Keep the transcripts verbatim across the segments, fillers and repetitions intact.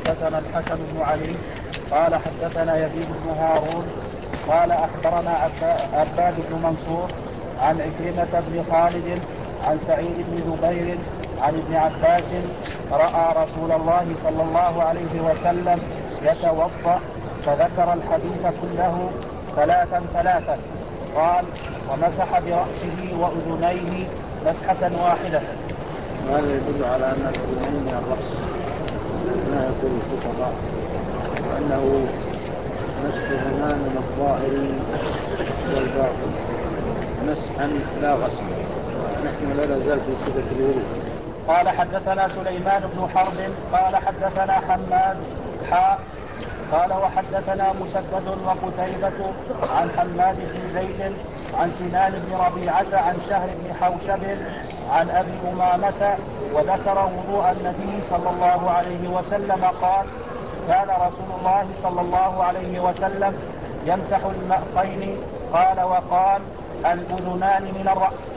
حدثنا الحسن بن علي قال حدثنا يزيد بن هارون قال أخبرنا عباد بن منصور عن عكرمة بن خالد عن سعيد بن جبير عن ابن عباس رأى رسول الله صلى الله عليه وسلم يتوضأ فذكر الحديث كله ثلاثا ثلاثا قال ومسح برأسه وأذنيه مسحة واحدة. وهذا يدل على أن الأذنين من الرأس ما يقول الفقهاء، وأنه مسحهما من الظاهر والباطن مسحا لا غسل. نحن لا نزال في صفة الوضوء. قال حدثنا سليمان بن حرب قال حدثنا حماد حاء قال وحدثنا مسدد وقتيبة عن حماد بن زيد عن سنان بن ربيعة عن شهر بن حوشب عن أبي أمامة وذكر وضوء النبي صلى الله عليه وسلم قال كان رسول الله صلى الله عليه وسلم يمسح المأخين قال وقال الأذنان من الرأس.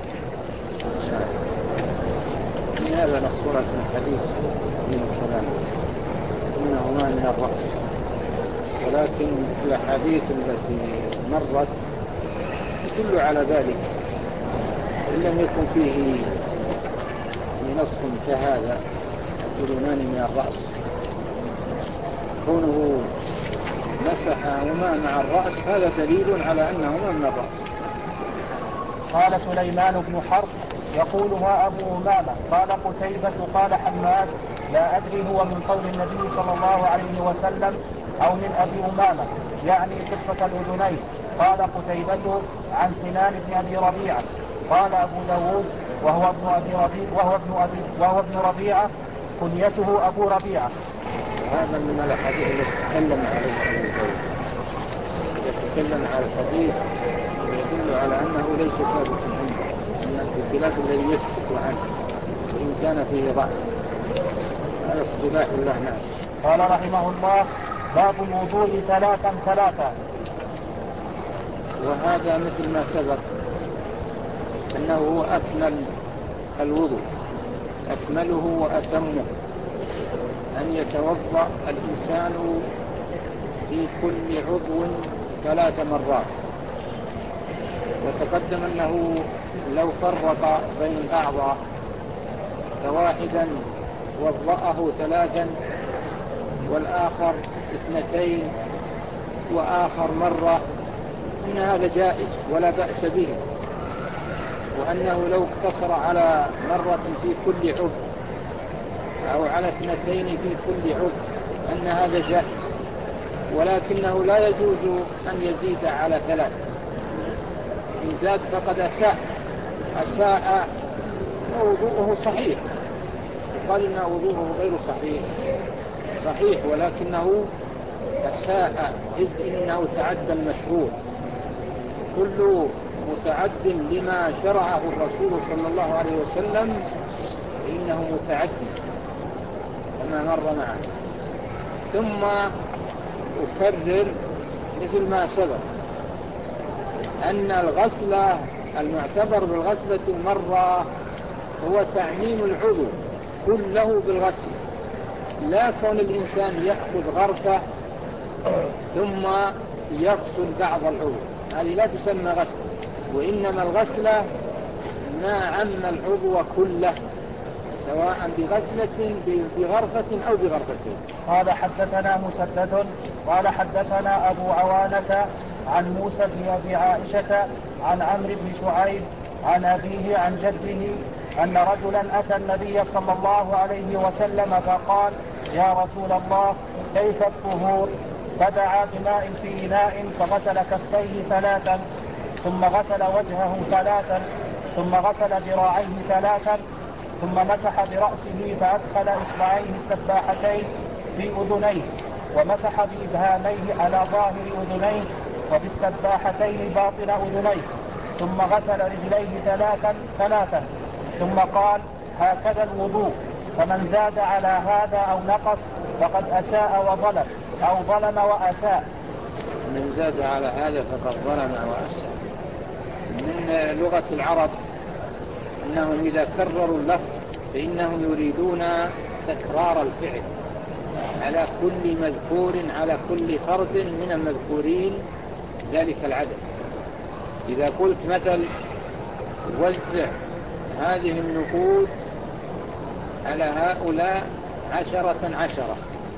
من هذا نصورة الحديث من الكلام إنهما من الرأس، ولكن الأحاديث التي مرت تدل على ذلك إن لم يكن فيه نص كهذا الأذنان من الرأس. كونه مسحهما مع الرأس هذا دليل على أنهما من الرأس. قال سليمان بن حرب يقولها أبو أمامة قال قتيبة قال حماد لا أدري هو من قول النبي صلى الله عليه وسلم أو من أبي أمامة يعني قصة الأذنين. قال قتيبة عن سنان بن أبي ربيعة قال أبو داود وهو ابن أبي ربيعة وهو ابن أبي وهو ابن ربيعة كنيته أبو ربيعة. هذا من الحديث الذي تكلم عليه ابن القيم. إذا تكلم على الحديث يدل على أنه ليس ثابت عنده، أن الخلاف الذي يسكت عنه وإن كان فيه ضعف هذا اصطلاح الله نعم. قال رحمه الله باب الوضوء ثلاثا ثلاثا. وهذا مثل ما سبق أنه هو أكمل الوضوء، أكمله وأتمه، أن يتوضأ الإنسان في كل عضو ثلاث مرات. وتقدم أنه لو فرق بين الأعضاء فواحدا وضأه ثلاثا والآخر اثنتين وآخر مرة إن هذا جائز ولا بأس به، وأنه لو اقتصر على مرة في كل عضو أو على اثنتين في كل عضو أن هذا جائز، ولكنه لا يجوز أن يزيد على ثلاث. إن زاد فقد أساء أساء ووضوءه صحيح. قال إن وضوءه غير صحيح صحيح ولكنه أساء إذ إنه تعدى المشروع. كل متعد لما شرعه الرسول صلى الله عليه وسلم إنه متعدي كما مر معه. ثم أكرر مثل ما سبق أن الغسل المعتبر بالغسلة المرة هو تعميم العضو كله بالغسل، لا كون الإنسان يأخذ غرفة ثم يغسل بعض العضو، هذه لا تسمى غسل، وإنما الغسلة ما عم العضو كله سواء بغسلة بغرفة أو بغرفتين. قال حدثنا مسدد قال حدثنا أبو عوانة عن موسى بن أبي عائشة عن عمرو بن شعيب عن أبيه عن جده أن رجلا أتى النبي صلى الله عليه وسلم فقال يا رسول الله كيف الطهور؟ فدعا بماء في إناء فغسل كفيه ثلاثا ثم غسل وجهه ثلاثا ثم غسل ذراعيه ثلاثا ثم مسح برأسه فأدخل إصبعيه السباحتين في أذنيه ومسح بإبهاميه على ظاهر أذنيه وبالسباحتين باطن أذنيه ثم غسل رجليه ثلاثا ثلاثا ثم قال هكذا الوضوء، فمن زاد على هذا أو نقص فقد أساء وظلم أو ظلم وأساء. من زاد على هذا فقد ظلم وأساء. من لغة العرب أنهم إذا كرروا اللفظ فإنهم يريدون تكرار الفعل، على كل مذكور على كل فرد من المذكورين ذلك العدد. إذا قلت مثل وزع هذه النقود على هؤلاء عشرة عشرة،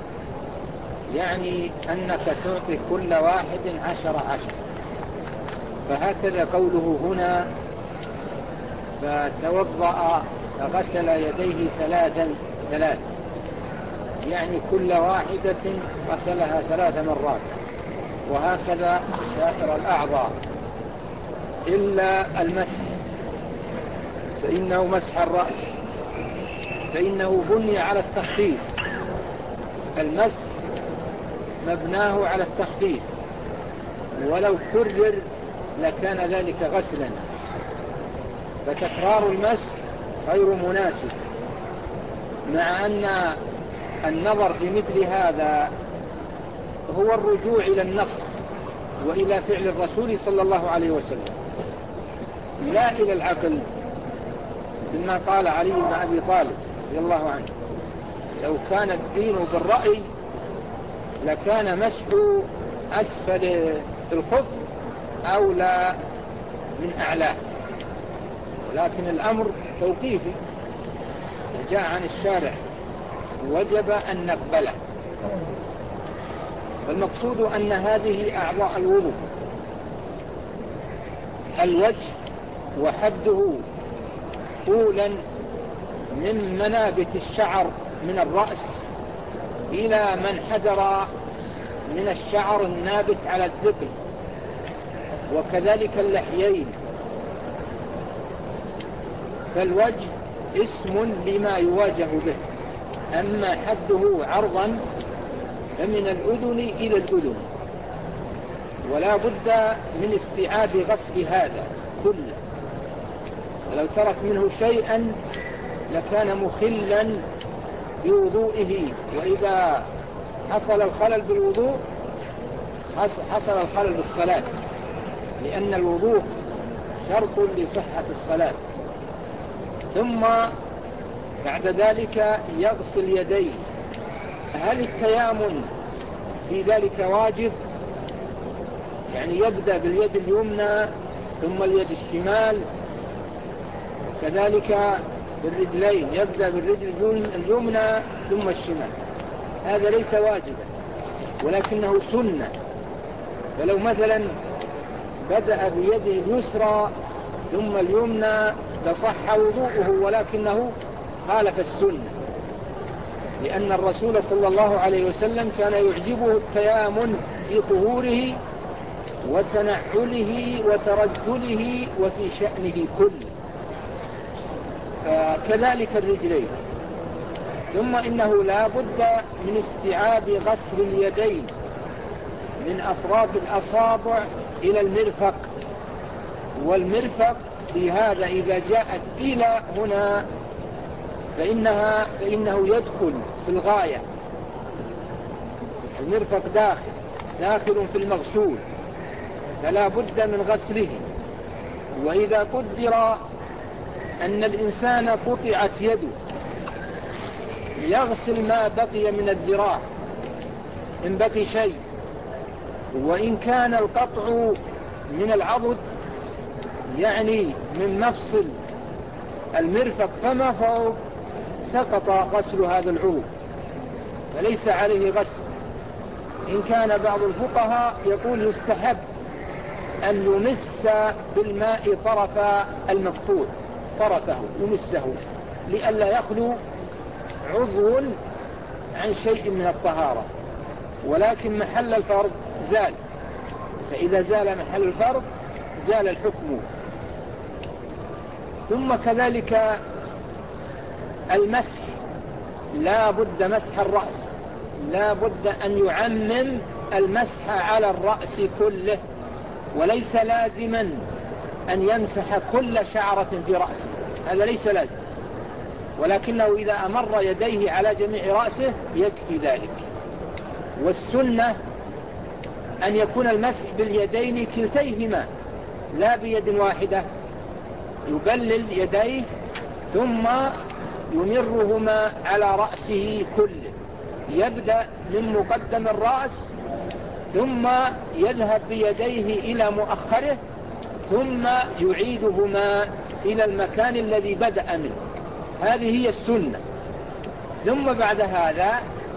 يعني أنك تعطي كل واحد عشرة عشرة. فهكذا قوله هنا فتوضأ فغسل يديه ثلاثا ثلاث، يعني كل واحدة غسلها ثلاث مرات، وهكذا سائر الأعضاء إلا المسح، فإنه مسح الرأس، فإنه بني على التخفيف. المسح مبناه على التخفيف، ولو كرر لكان ذلك غسلا، فتكرار المسح غير مناسب، مع أن النظر في مثل هذا هو الرجوع إلى النص وإلى فعل الرسول صلى الله عليه وسلم، لا إلى العقل، مما قال علي بن أبي طالب رضي الله عنه: لو كان الدين بالرأي لكان مسح أسفل الخف أولى من أعلاه، ولكن الأمر توقيفي جاء عن الشارع وجب أن نقبله. فالمقصود أن هذه أعضاء الوضوء: الوجه وحده طولا من منابت الشعر من الرأس إلى من حدر من الشعر النابت على الذقن، وكذلك اللحيين. فالوجه اسم لما يواجه به، أما حده عرضا فمن الأذن إلى الأذن، ولا بد من استيعاب غسل هذا كله، ولو ترك منه شيئا لكان مخلا بوضوئه، وإذا حصل الخلل بالوضوء حصل الخلل بالصلاة، لأن الوضوء شرط لصحة الصلاة. ثم بعد ذلك يغسل يديه. هل التيامن في ذلك واجب؟ يعني يبدأ باليد اليمنى ثم اليد الشمال، كذلك بالرجلين يبدأ بالرجل اليمنى ثم الشمال. هذا ليس واجبا ولكنه سنة. فلو مثلا بدأ بيده اليسرى ثم اليمنى لصح وضوءه، ولكنه خالف السنة، لأن الرسول صلى الله عليه وسلم كان يعجبه التيامن في طهوره وتنعله وترجله وفي شأنه كله، كذلك الرجلين. ثم إنه لا بد من استيعاب غسل اليدين من أطراف الأصابع إلى المرفق، والمرفق في هذا إذا جاءت إلى هنا فإنها فإنه يدخل في الغاية. المرفق داخل داخل في المغسول، فلا بد من غسله. وإذا قدر أن الإنسان قطعت يده يغسل ما بقي من الذراع إن بقي شيء، وإن كان القطع من العضد يعني من مفصل المرفق فما فوق سقط غسل هذا العضو فليس عليه غسل. إن كان بعض الفقهاء يقول يستحب أن يمس بالماء طرف المقطوع، طرفه يمسه لئلا يخلو عضو عن شيء من الطهارة، ولكن محل الفرض زال، فإذا زال محل الفرض زال الحكم. ثم كذلك المسح، لا بد مسح الرأس، لا بد أن يعمم المسح على الرأس كله، وليس لازما أن يمسح كل شعرة في رأسه، هذا ليس لازم، ولكنه إذا أمر يديه على جميع رأسه يكفي ذلك. والسنة أن يكون المسح باليدين كلتيهما لا بيد واحدة، يبلل يديه ثم يمرهما على رأسه كله، يبدأ من مقدم الرأس ثم يذهب بيديه إلى مؤخره ثم يعيدهما إلى المكان الذي بدأ منه. هذه هي السنة. ثم بعد هذا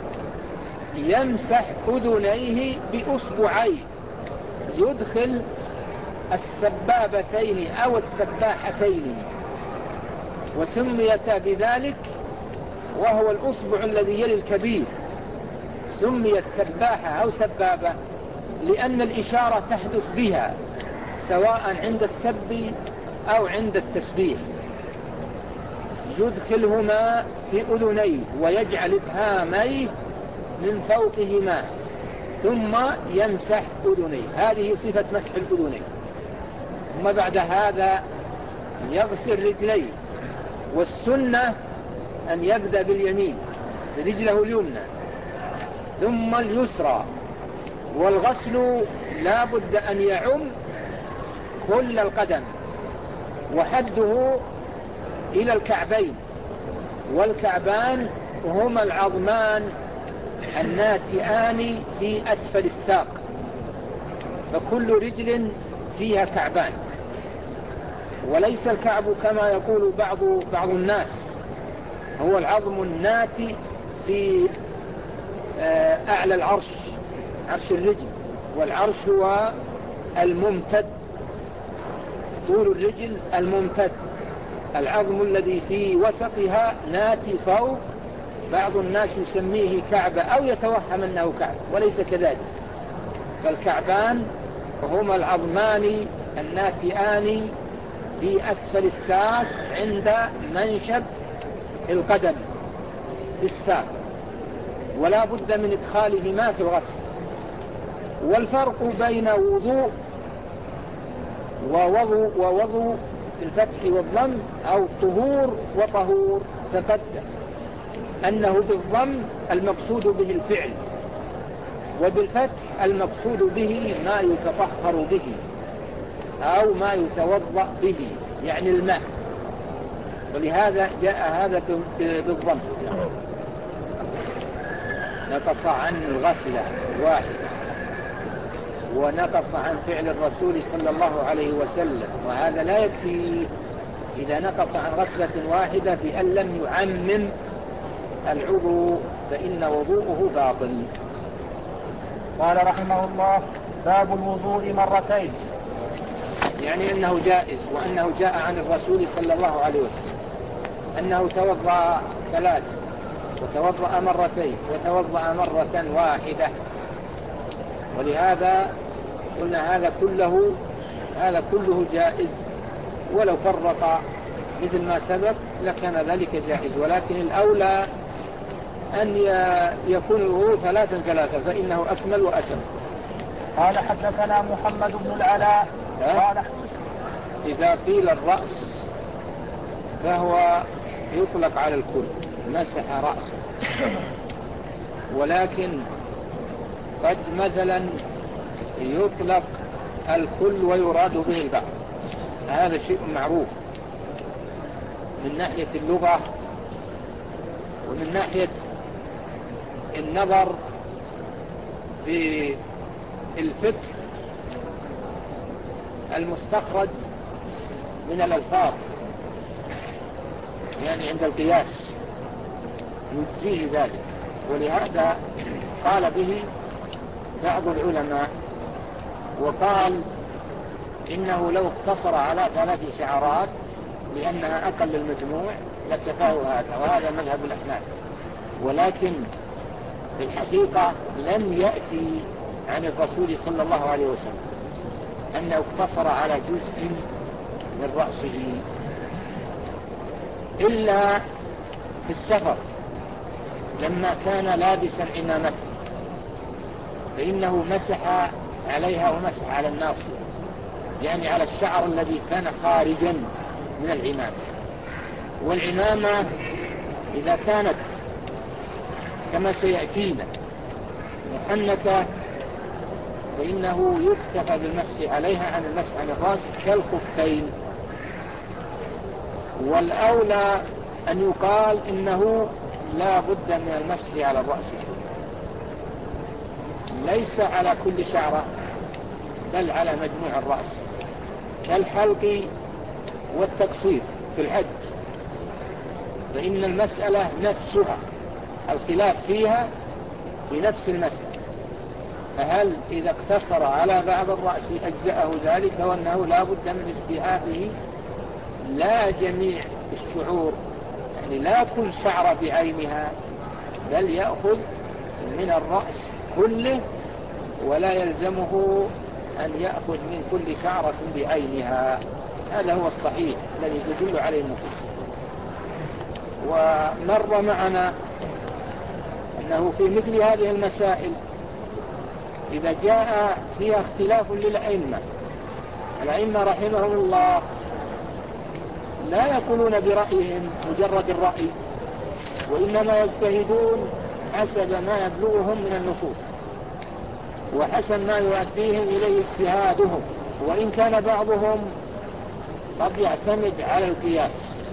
يمسح أذنيه بأصبعين، يدخل السبابتين أو السباحتين وسميتا بذلك، وهو الأصبع الذي يلي الكبير، سميت سباحة أو سبابة لأن الإشارة تحدث بها سواء عند السب أو عند التسبيح. يدخلهما في أذنيه ويجعل إبهاميه من فوقهما ثم يمسح أذنيه. هذه صفة مسح الأذنين. ثم بعد هذا يغسل رجليه، والسنة أن يبدأ باليمين برجله اليمنى ثم اليسرى، والغسل لا بد أن يعم كل القدم وحده إلى الكعبين، والكعبان هما العظمان الناتئان في أسفل الساق، فكل رجل فيها كعبان، وليس الكعب كما يقول بعض بعض الناس هو العظم الناتئ في أعلى العرش، عرش الرجل، والعرش هو الممتد، طول الرجل الممتد، العظم الذي في وسطها ناتي فوق. بعض الناس يسميه كعبة أو يتوهم أنه كعبة وليس كذلك، فالكعبان هما العظمان الناتئان في أسفل الساق عند منشب القدم بالساق، ولا بد من إدخالهما في الغسل. والفرق بين وضوء ووضوء ووضوء بالفتح والضم أو طهور وطهور تقدم أنه بالضم المقصود به الفعل، وبالفتح المقصود به ما يتطهر به أو ما يتوضأ به، يعني الماء، ولهذا جاء هذا بالضم. نقص عن الغسلة واحدة ونقص عن فعل الرسول صلى الله عليه وسلم، وهذا لا يكفي إذا نقص عن غسلة واحدة بأن لم يعمم العضو فإن وضوءه باطل. قال رحمه الله: باب الوضوء مرتين، يعني أنه جائز، وأنه جاء عن الرسول صلى الله عليه وسلم أنه توضأ ثلاثة وتوضأ مرتين وتوضأ مرة واحدة، ولهذا قلنا هذا كله هذا كله جائز، ولو فرق مثل ما سبق لكان ذلك جائز، ولكن الأولى أن يكون الوضوء ثلاثا ثلاثا فإنه أكمل وأتم. قال حدثنا محمد بن العلاء قال إذا قيل الرأس فهو يطلق على الكل، مسح رأسه، ولكن قد مثلا يطلق الكل ويراد به البعض، هذا شيء معروف من ناحية اللغة ومن ناحية النظر في الفقه المستخرج من الألفاظ، يعني عند القياس يجزيه ذلك، ولهذا قال به بعض العلماء، وقال إنه لو اقتصر على ثلاث شعرات لأنها أقل المجموع لكفاه هذا، وهذا مذهب الأحناف، ولكن في الحقيقة لم يأتي عن الرسول صلى الله عليه وسلم أنه اقتصر على جزء من رأسه إلا في السفر لما كان لابسا عمامته فإنه مسح عليها ومسح على الناصية، يعني على الشعر الذي كان خارجا من العمامة. والعمامة إذا كانت كما سيأتينا محنكة فإنه يكتفى بالمسح عليها عن المسح عن الرأس كالخفين، والأولى أن يقال إنه لا بد من المسح على الرأس كله. ليس على كل شعرة بل على مجموع الرأس، كالحلق والتقصير في الحج، فإن المسألة نفسها الخلاف فيها بنفس المسألة، فهل إذا اقتصر على بعض الرأس أجزأه ذلك، وأنه لا بد من استيعابه لا جميع الشعور، يعني لا كل شعرة بعينها، بل يأخذ من الرأس كله، ولا يلزمه أن يأخذ من كل شعرة بعينها. هذا هو الصحيح الذي تدل عليه النصوص. ومر معنا أنه في مثل هذه المسائل إذا جاء فيها اختلاف للأئمة، الأئمة رحمهم الله لا يقولون برأيهم مجرد الرأي، وإنما يجتهدون حسب ما يبلغهم من النصوص وحسب ما يؤديهم إليه اجتهادهم، وإن كان بعضهم قد يعتمد على القياس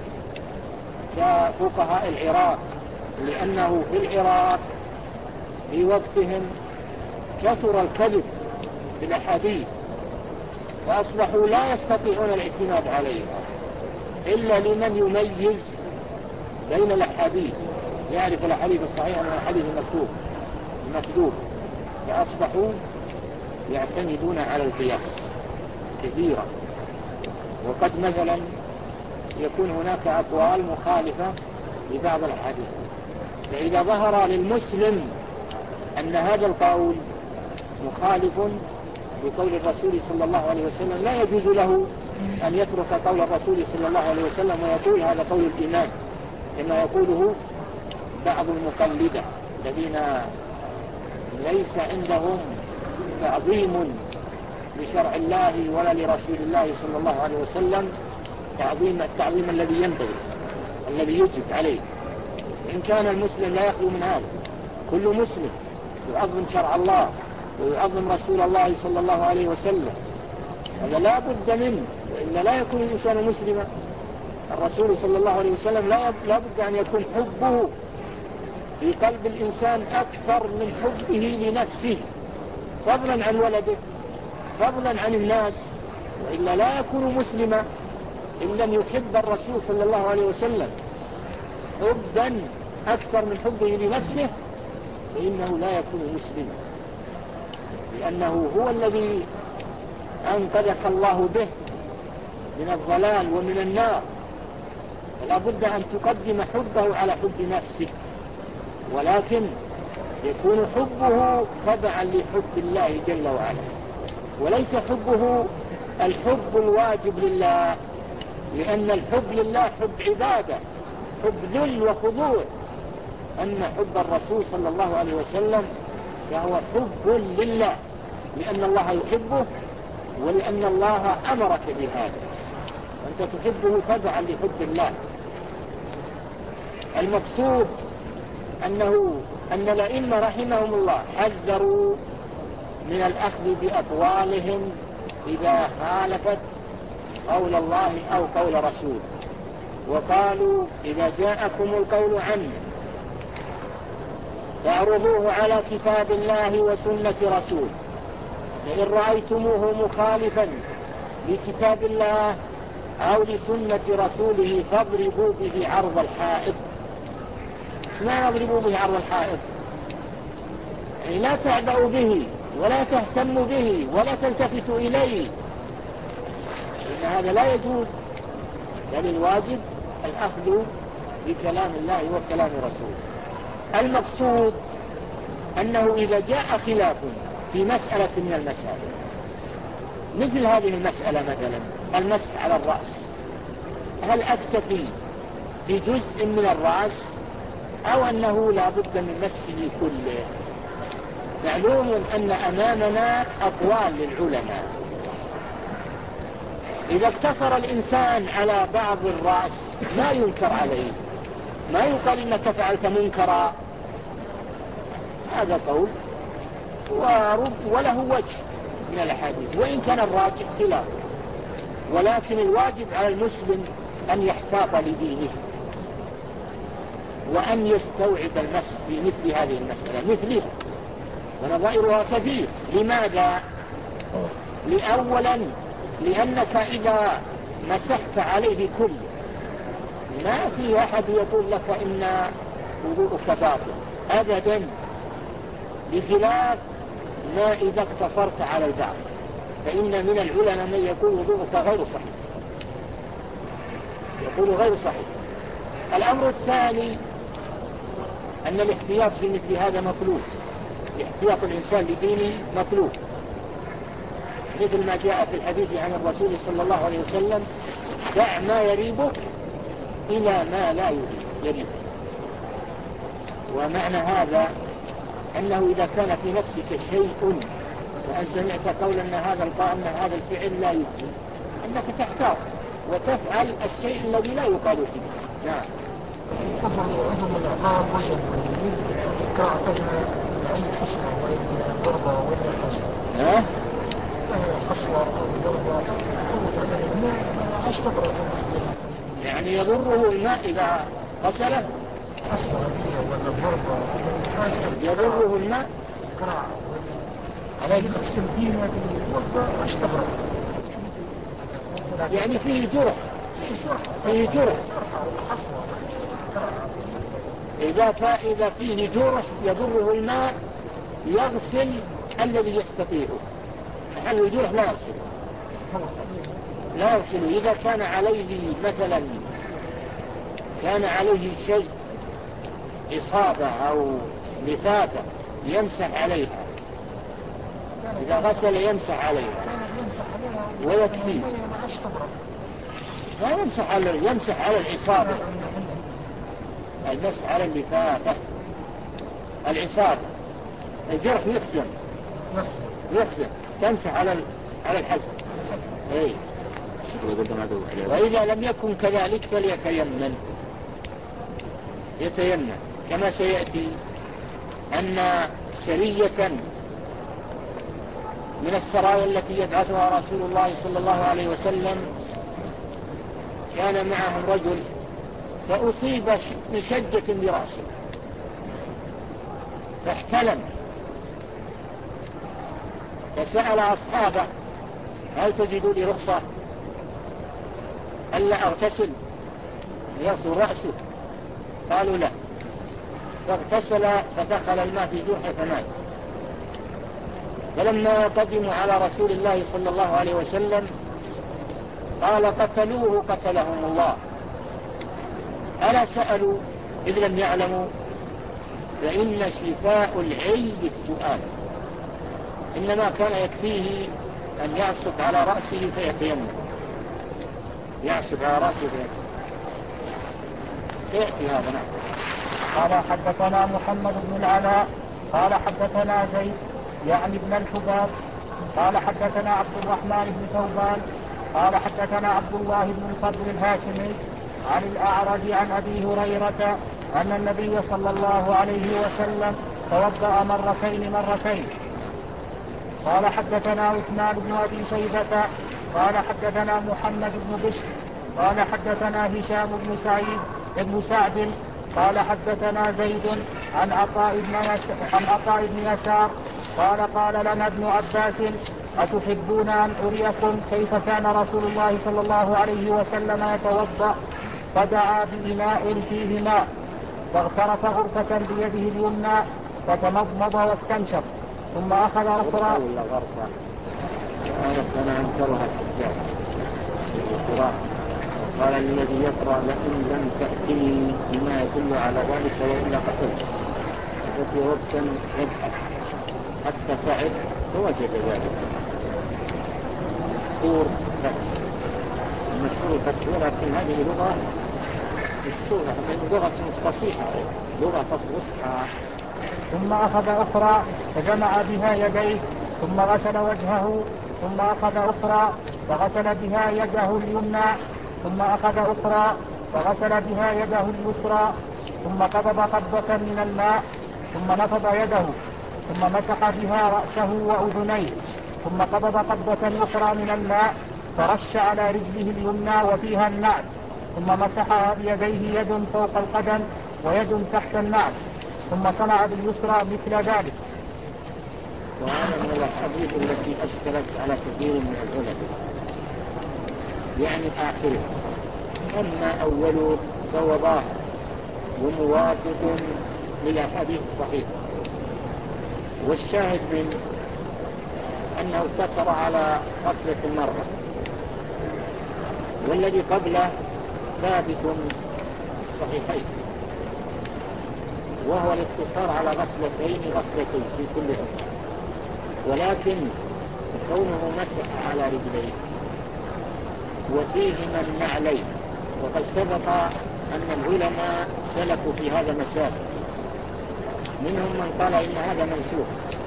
كفقهاء العراق، لأنه في العراق في وقتهم كثر الكذب بالأحاديث، فأصبحوا لا يستطيعون الاعتماد عليها إلا لمن يميز بين الأحاديث، يعرف الأحاديث الصحيحة من الحديث المكتوب المكذوب، فأصبحوا يعتمدون على القياس كثيرا. وقد مثلا يكون هناك أقوال مخالفة لبعض الحديث، فإذا ظهر للمسلم أن هذا القول مخالف بقول الرسول صلى الله عليه وسلم، لا يجوز له أن يترك قول الرسول صلى الله عليه وسلم ويقول هذا قول الإمام كما يقوله بعض المقلدة الذين ليس عندهم تعظيم لشرع الله ولا لرسول الله صلى الله عليه وسلم تعظيم التعظيم الذي ينبغي الذي يجب عليه. إن كان المسلم لا يخلو من هذا، كل مسلم يعظم شرع الله ويعظم رسول الله صلى الله عليه وسلم، هذا لا بد منه، وإلا لا يكون الإنسان مسلما. الرسول صلى الله عليه وسلم لا بد أن يكون حبه في قلب الإنسان أكثر من حبه لنفسه، فضلا عن ولده، فضلا عن الناس، وإلا لا يكون مسلما إن لم يحب الرسول صلى الله عليه وسلم حبا أكثر من حبه لنفسه، فإنه لا يكون مسلما، لأنه هو الذي أنقذك الله به من الضلال ومن النار، فلا بد أن تقدم حبه على حب نفسك، ولكن يكون حبه تبعا لحب الله جل وعلا، وليس حبه الحب الواجب لله، لأن الحب لله حب عبادة، حب ذل وخضوع. أما حب الرسول صلى الله عليه وسلم فهو حب لله، لأن الله يحبه ولأن الله أمرك بهذا، وأنت تحبه تبعا لحب الله. المقصود أنه أن الأئمة رحمهم الله حذروا من الأخذ بأقوالهم إذا خالفت قول الله أو قول رسول، وقالوا إذا جاءكم القول عنه فاعرضوه على كتاب الله وسنة رسول، فإن رأيتموه مخالفا لكتاب الله أو لسنة رسوله فاضربوا به عرض الحائط. ما يضربوا به عرض الحائط؟ يعني لا تعبأوا به ولا تهتموا به ولا تلتفتوا إليه، إن هذا لا يجوز، بل الواجب الأخذ بكلام الله وكلام رسوله. المقصود أنه إذا جاء خلاف في مسألة من المسائل، مثل هذه المسألة مثلا المسح على الرأس، هل أكتفي بجزء من الرأس أو أنه لا بد من مسحه كله؟ معلوم أن أمامنا أقوال للعلماء، إذا اقتصر الإنسان على بعض الرأس ما ينكر عليه، ما يقال إنك فعلت منكرا، هذا قول ورب وله وجه من الحديث، وإن كان الراجح خلاف، ولكن الواجب على المسلم أن يحتاط لدينه وأن يستوعب المسح في مثل هذه المسألة مثلها، ونظائرها كثير. لماذا؟ لأولا لأنك إذا مسحت عليه كله ما في أحد يقول لك إن وضوءك باطل أبدا، بخلاف ما إذا اقتصرت على البعض، فإن من العلماء من يقول وضوءك غير صحيح، يقول غير صحيح. الأمر الثاني أن الاحتياط في مثل هذا مطلوب، احتياط الإنسان لدينه مطلوب، مثل ما جاء في الحديث عن الرسول صلى الله عليه وسلم: دع ما يريبك إلى ما لا يريبك. ومعنى هذا أنه إذا كان في نفسك شيء وأن سمعت قول أن هذا أن هذا الفعل لا يجزي، أنك تحتاط وتفعل الشيء الذي لا يقال فيه. نعم. عندهم الأعقاب وجه كأعتقد أي حصوة وإن ضربة وإن حاجة ها؟ حصوة أو ضربة عش تقرأ يعني يضره الماء إذا غسله؟ حصوة ولا ضربة يضره الماء؟ كراع على السلفين والوضع عش تقرأ يعني فيه جرح، فيه جرح. إذا فإذا فيه جرح يضره الماء يغسل الذي يستطيعه، محل الجرح لا يغسل لا يغسل. إذا كان عليه مثلا كان عليه شيء إصابة أو لفافة يمسح عليها، إذا غسل يمسح عليها ويكفي. لا يمسح على يمسح على العصابة، المسح على اللفافة، العصابة. الجرح يحزم يحزم تمسح على على الحزم. اي. وإذا لم يكن كذلك فليتيمم، يتيمم كما سيأتي أن سرية من السرايا التي يبعثها رسول الله صلى الله عليه وسلم كان معهم رجل فأصيب بشجة برأسه فاحتلم، فسأل أصحابه: هل تجدوا لي رخصة ألا أغتسل يغسل رأسه؟ قالوا لا، فاغتسل فدخل الماء في جرحه فمات. فلما قدموا على رسول الله صلى الله عليه وسلم قال: قتلوه قتلهم الله. ألا سألوا إذ لم يعلموا؟ فإن شفاء العي السؤال، إنما كان يكفيه أن يعصب على رأسه فيتيمم، يعصب على رأسه فيتيمم. سيأتي هذا. نعم. قال: حدثنا محمد بن العلاء قال حدثنا زيد يعني ابن الحباب قال حدثنا عبد الرحمن بن ثوبان قال حدثنا عبد الله بن الفضل الهاشمي عن الأعرج عن أبي هريرة أن النبي صلى الله عليه وسلم توضأ مرتين مرتين. قال حدثنا عثمان بن أبي شيبة قال حدثنا محمد بن بشر قال حدثنا هشام بن سعيد بن سعد قال حدثنا زيد عن عطاء بن عن عطاء بن يسار قال: قال لنا ابن عباس: أتحبون أن أريكم كيف كان رسول الله صلى الله عليه وسلم يتوضأ؟ فدعا بإناء فيه ماء فاغترف غرفة بيده اليمنى فتمضمض واستنشق ثم أخذ أخرى. أنا أنكرها الحجاج قال: الذي يقرأ: لئن لم تأتني بما يدل على ذلك وإلا قتلت. وفي وقت يبحث حتى تعب فوجد ذلك. مشهور المشهور الفتح، ولكن هذه لغة مشهورة، لغة فصيحة، لغة فصيحة. ثم أخذ أخرى فجمع بها يديه ثم غسل وجهه ثم أخذ أخرى فغسل بها يده اليمنى ثم أخذ أخرى فغسل بها يده اليسرى ثم قبض قبضة من الماء ثم نفض يده ثم مسح بها رأسه وأذنيه ثم قبض قبضة أخرى من الماء فرش على رجله اليمنى وفيها النعل ثم مسحها بيديه يد فوق القدم ويد تحت النعل ثم صنع باليسرى مثل ذلك. وهذا من الأحاديث التي أشكلت على كثير من العلماء، يعني آخره. أما أوله فهو ظاهر وموافق للأحاديث الصحيحة. والشاهد من أنه اقتصر على غسلة المرة، والذي قبله ثابت صحيحين، وهو الاقتصار على غسلتين غسلتين في كل غسلة، ولكن كونه مسح على رجليه وفيهما النعلين. وقد سبق أن العلماء سلكوا في هذا مسافة، منهم من قال إن هذا منسوخ،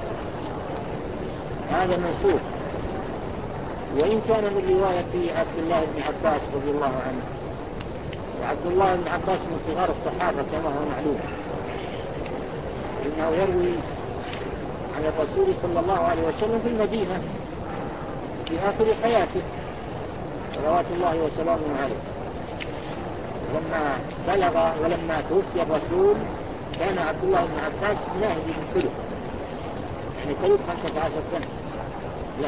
هذا منسوخ، وإن كان من رواية عبد الله بن عباس رضي الله عنه. وعبد الله بن عباس من صغار الصحابة كما هو معلوم، إنه يروي عن الرسول صلى الله عليه وسلم في المدينة في آخر حياته صلوات الله وسلامه عليه. لما بلغ ولما توفي الرسول كان عبد الله بن عباس ناهز بالثلث، يعني قريب خمسة عشر سنة لا،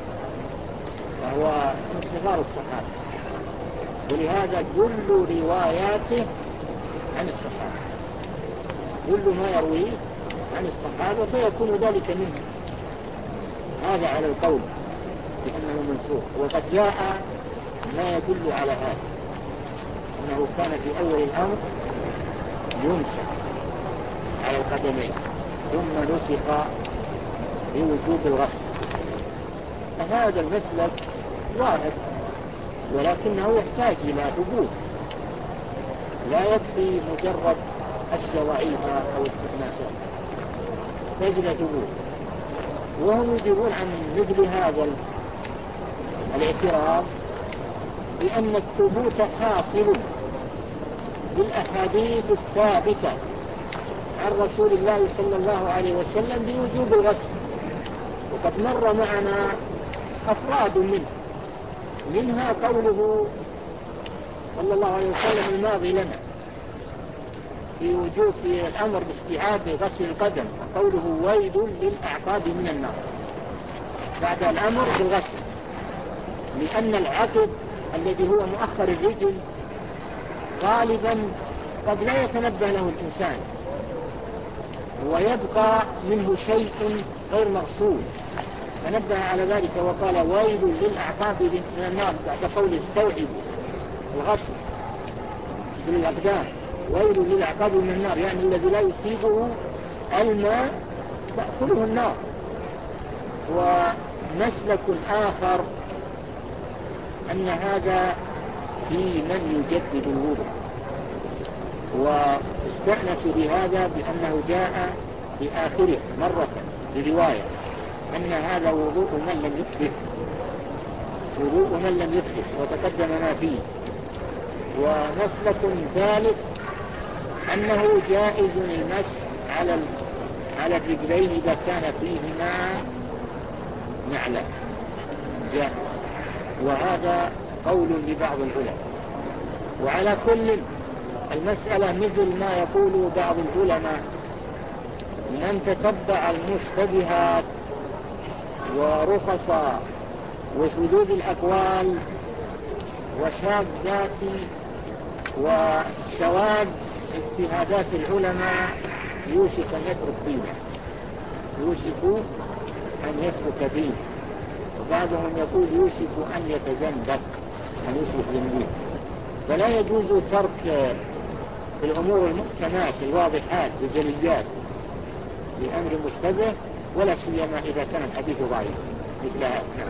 فهو من صغار الصحابة، ولهذا كل رواياته عن الصحابة، كل ما يرويه عن الصحابة فيكون ذلك منه. هذا على القول بأنه منسوخ. وقد جاء ما يدل على هذا، أنه كان في أول الأمر يمسح على القدمين ثم نسخ بوجوب الغسل. فهذا المسلك ظاهر، ولكنه يحتاج إلى ثبوت، لا يكفي مجرد الشواعيها أو استثناءات، يحتاج إلى ثبوت. وهم يجيبون عن مثل هذا الاعتراض بأن الثبوت حاصل بالأحاديث الثابتة عن رسول الله صلى الله عليه وسلم بوجوب الغسل. وقد مر معنا أفراد منه، منها قوله صلى الله عليه وسلم الماضي لنا في وجوب في الأمر باستيعاب غسل القدم، وقوله ويل للأعقاب من النار بعد الأمر بالغسل، لأن العقب الذي هو مؤخر الرجل غالبا قد لا يتنبه له الإنسان، ويبقى منه شيء غير مغسول، فنبه على ذلك وقال ويل للأعقاب من النار بعد قول استوعبوا الغسل غسل الأقدام. ويل للأعقاب من النار يعني الذي لا يصيبه الماء تأكله النار. ومسلك آخر أن هذا في من يجدد الوضوء، واستأنسوا بهذا بأنه جاء في آخره مرة برواية أن هذا وضوء من لم يحدث، وضوء من لم يحدث، وتقدم ما فيه. ومسلك ثالث أنه جائز المسح على على الرجلين إذا كان فيهما نعلة، جائز، وهذا قول لبعض العلماء. وعلى كل المسألة مثل ما يقول بعض العلماء من تتبع المشتبهات ورخص وشذوذ الأقوال وشاذات وشواذ اجتهادات العلماء يوشك أن يترك دينه، يوشك أن يترك دينه. وبعضهم يقول يوشك أن يتزندق، أن يصبح زنديق. فلا يجوز ترك الأمور المحكمات الواضحات الجليات لأمر مشتبه، ولا سيما إذا كان الحديث ضعيف مثل هذا. نعم.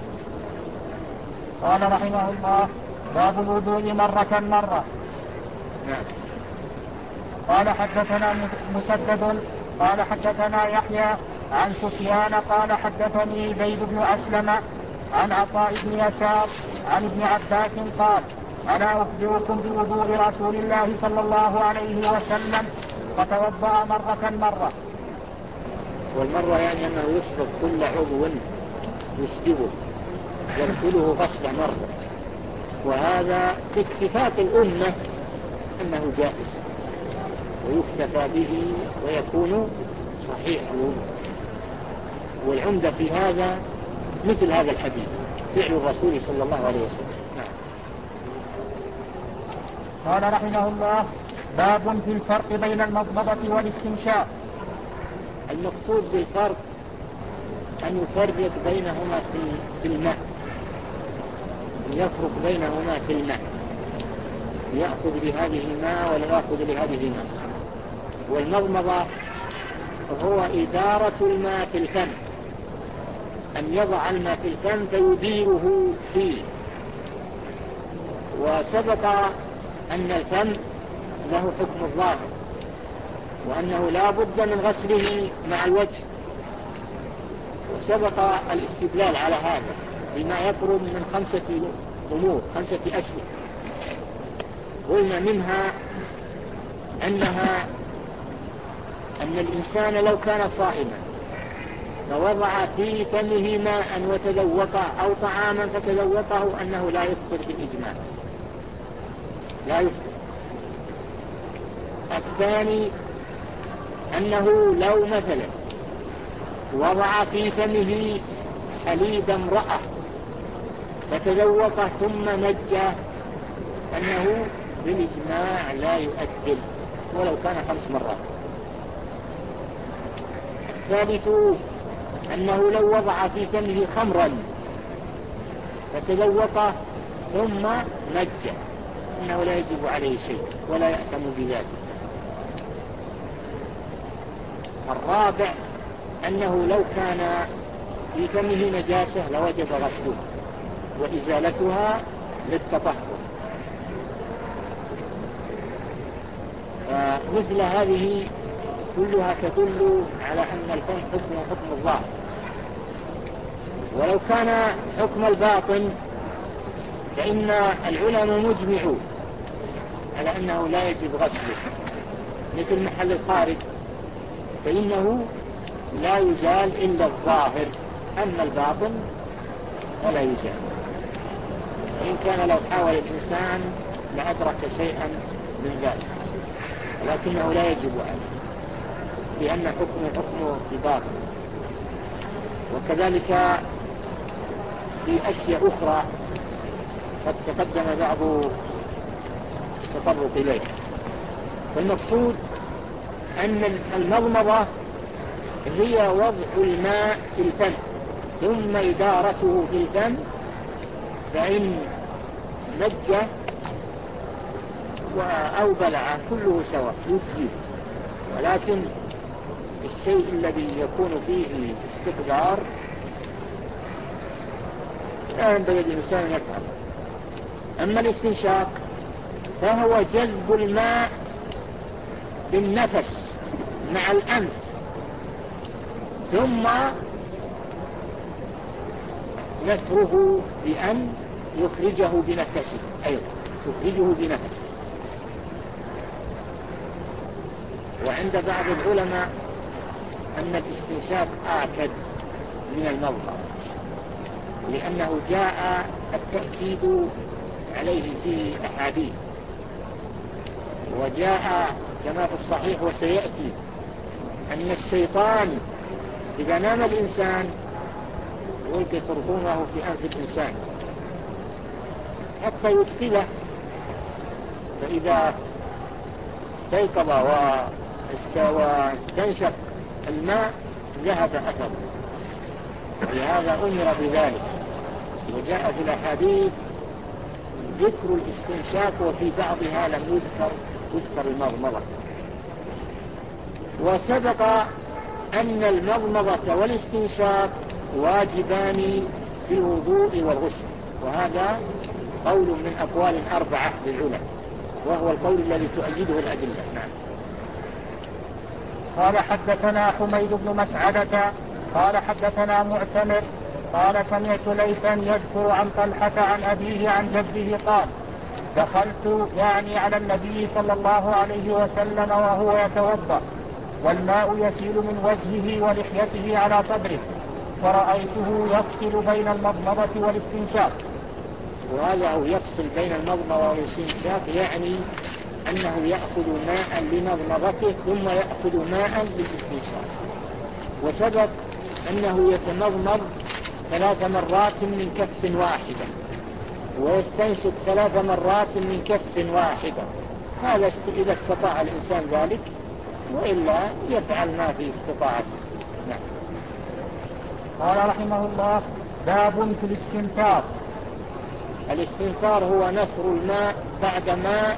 قال رحمه الله باب الوضوء مرة مرة. نعم. قال حدثنا مسدد قال حدثنا يحيى عن سفيان قال حدثني زيد بن أسلم عن عطاء بن يسار عن ابن عباس قال ألا أخبركم بوضوء رسول الله صلى الله عليه وسلم فتوضأ مرة مرة. والمرة يعني أنه يسبق كل عضو يشبهه يغسله غسل مرة، وهذا باتفاق الأمة أنه جائز ويكتفى به ويكون صحيح الوضوء. والعمدة في هذا مثل هذا الحديث فعل الرسول صلى الله عليه وسلم. نعم. قال رحمه الله: باب في الفرق بين المضمضة والاستنشاق. المقصود بالفرق أن يفرق بينهما في الماء، يفرق بينهما في الماء، يأخذ لهذه ماء ولا يأخذ لهذه ماء. والمضمضة هو إدارة الماء في الفم، أن يضع الماء في الفم فيديره فيه. وسبق أن الفم له حكم الظاهر، وأنه لا بد من غسله مع الوجه، وسبق الاستدلال على هذا بما يقرب من خمسة أمور، خمسة أشياء قلنا منها أنها أن الإنسان لو كان صائما فوضع في فمه ماء وتذوقه أو طعاما فتذوقه أنه لا يفطر بالإجماع، لا يفطر. الثاني أنه لو مثلا وضع في فمه حليب امرأة فتذوقه ثم نجى أنه بالإجماع لا يؤثر ولو كان خمس مرات. الثالث أنه لو وضع في فمه خمرا فتذوقه ثم نجى أنه لا يجب عليه شيء ولا يأثم بذلك. الرابع أنه لو كان في فمه نجاسة لوجب غسله وإزالتها للتطهر. فمثل هذه كلها تدل على أن الفم حكم حكم الله. ولو كان حكم الباطن فإن العلماء مجمعون على أنه لا يجب غسله، مثل محل الخارج فإنه لا يزال إلا الظاهر، أما الباطن ولا يزال. وإن كان لو حاول الإنسان لأدرك شيئا من ذلك، لكنه لا يجب عليه لأن حكمه حكمه في باطن. وكذلك في أشياء أخرى قد تقدم بعض التطرق إليه. فالمقصود أن المضمضة هي وضع الماء في الفم ثم إدارته في الفم، فإن مج أو بلع كله سواء يجزي. ولكن الشيء الذي يكون فيه استقدار لا ينبغي الإنسان يفعل. أما الاستنشاق فهو جذب الماء بالنفس مع الأنف ثم نثره بأن يخرجه بنفسه، أيضا يخرجه بنفسه. وعند بعض العلماء أن الاستنشاق آكد من المضمضة، لأنه جاء التأكيد عليه في أحاديث، وجاء كما في الصحيح وسيأتي أن الشيطان إذا نام الإنسان يلقي خرطومه في أنف الإنسان حتى يثقله، فإذا استيقظ واستنشق الماء ذهب أثره، ولهذا أمر بذلك. وجاء في الأحاديث ذكر الاستنشاق وفي بعضها لم يذكر يذكر المضمضة. وسبق أن المضمضة والاستنشاق واجبان في الوضوء والغسل، وهذا قول من أقوال أربعة للعلماء، وهو القول الذي تؤيده الأدلة. نعم. قال حدثنا حميد بن مسعدة قال حدثنا معتمر قال سمعت ليثا يذكر عن طلحة عن أبيه عن جده قال: دخلت يعني على النبي صلى الله عليه وسلم وهو يتوضأ والماء يسيل من وجهه ولحيته على صدره، فرأيته يفصل بين المضمضة والاستنشاق. وهذا هو يفصل بين المضمضة والاستنشاق، يعني أنه يأخذ ماء لمضمضته ثم يأخذ ماء للاستنشاق. وسبق أنه يتمضمض ثلاث مرات من كف واحدة ويستنشق ثلاث مرات من كف واحدة. هذا إذا استطاع الإنسان ذلك، وإلا يفعل ما في استطاعته. نعم. قال رحمه الله: باب في الاستنثار. الاستنثار هو نثر الماء بعدما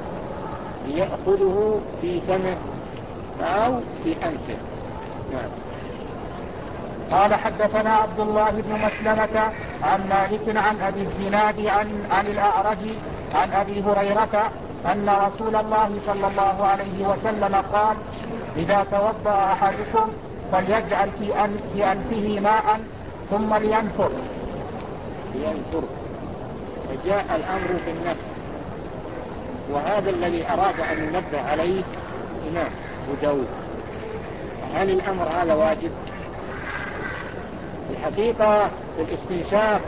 يأخذه في فمه أو في أنفه. نعم. قال حدثنا عبد الله بن مسلمة عن مالك عن أبي الزناد عن, عن الأعرج عن أبي هريرة أن رسول الله صلى الله عليه وسلم قال: إذا توضأ أحدكم فليجعل في, أن في أنفه ماء ثم لينفر. لينفر. فجاء الأمر في النفس، وهذا الذي أراد أن ينبه عليه إمام أبو داود. هل الأمر هذا واجب؟ الحقيقة الاستنشاق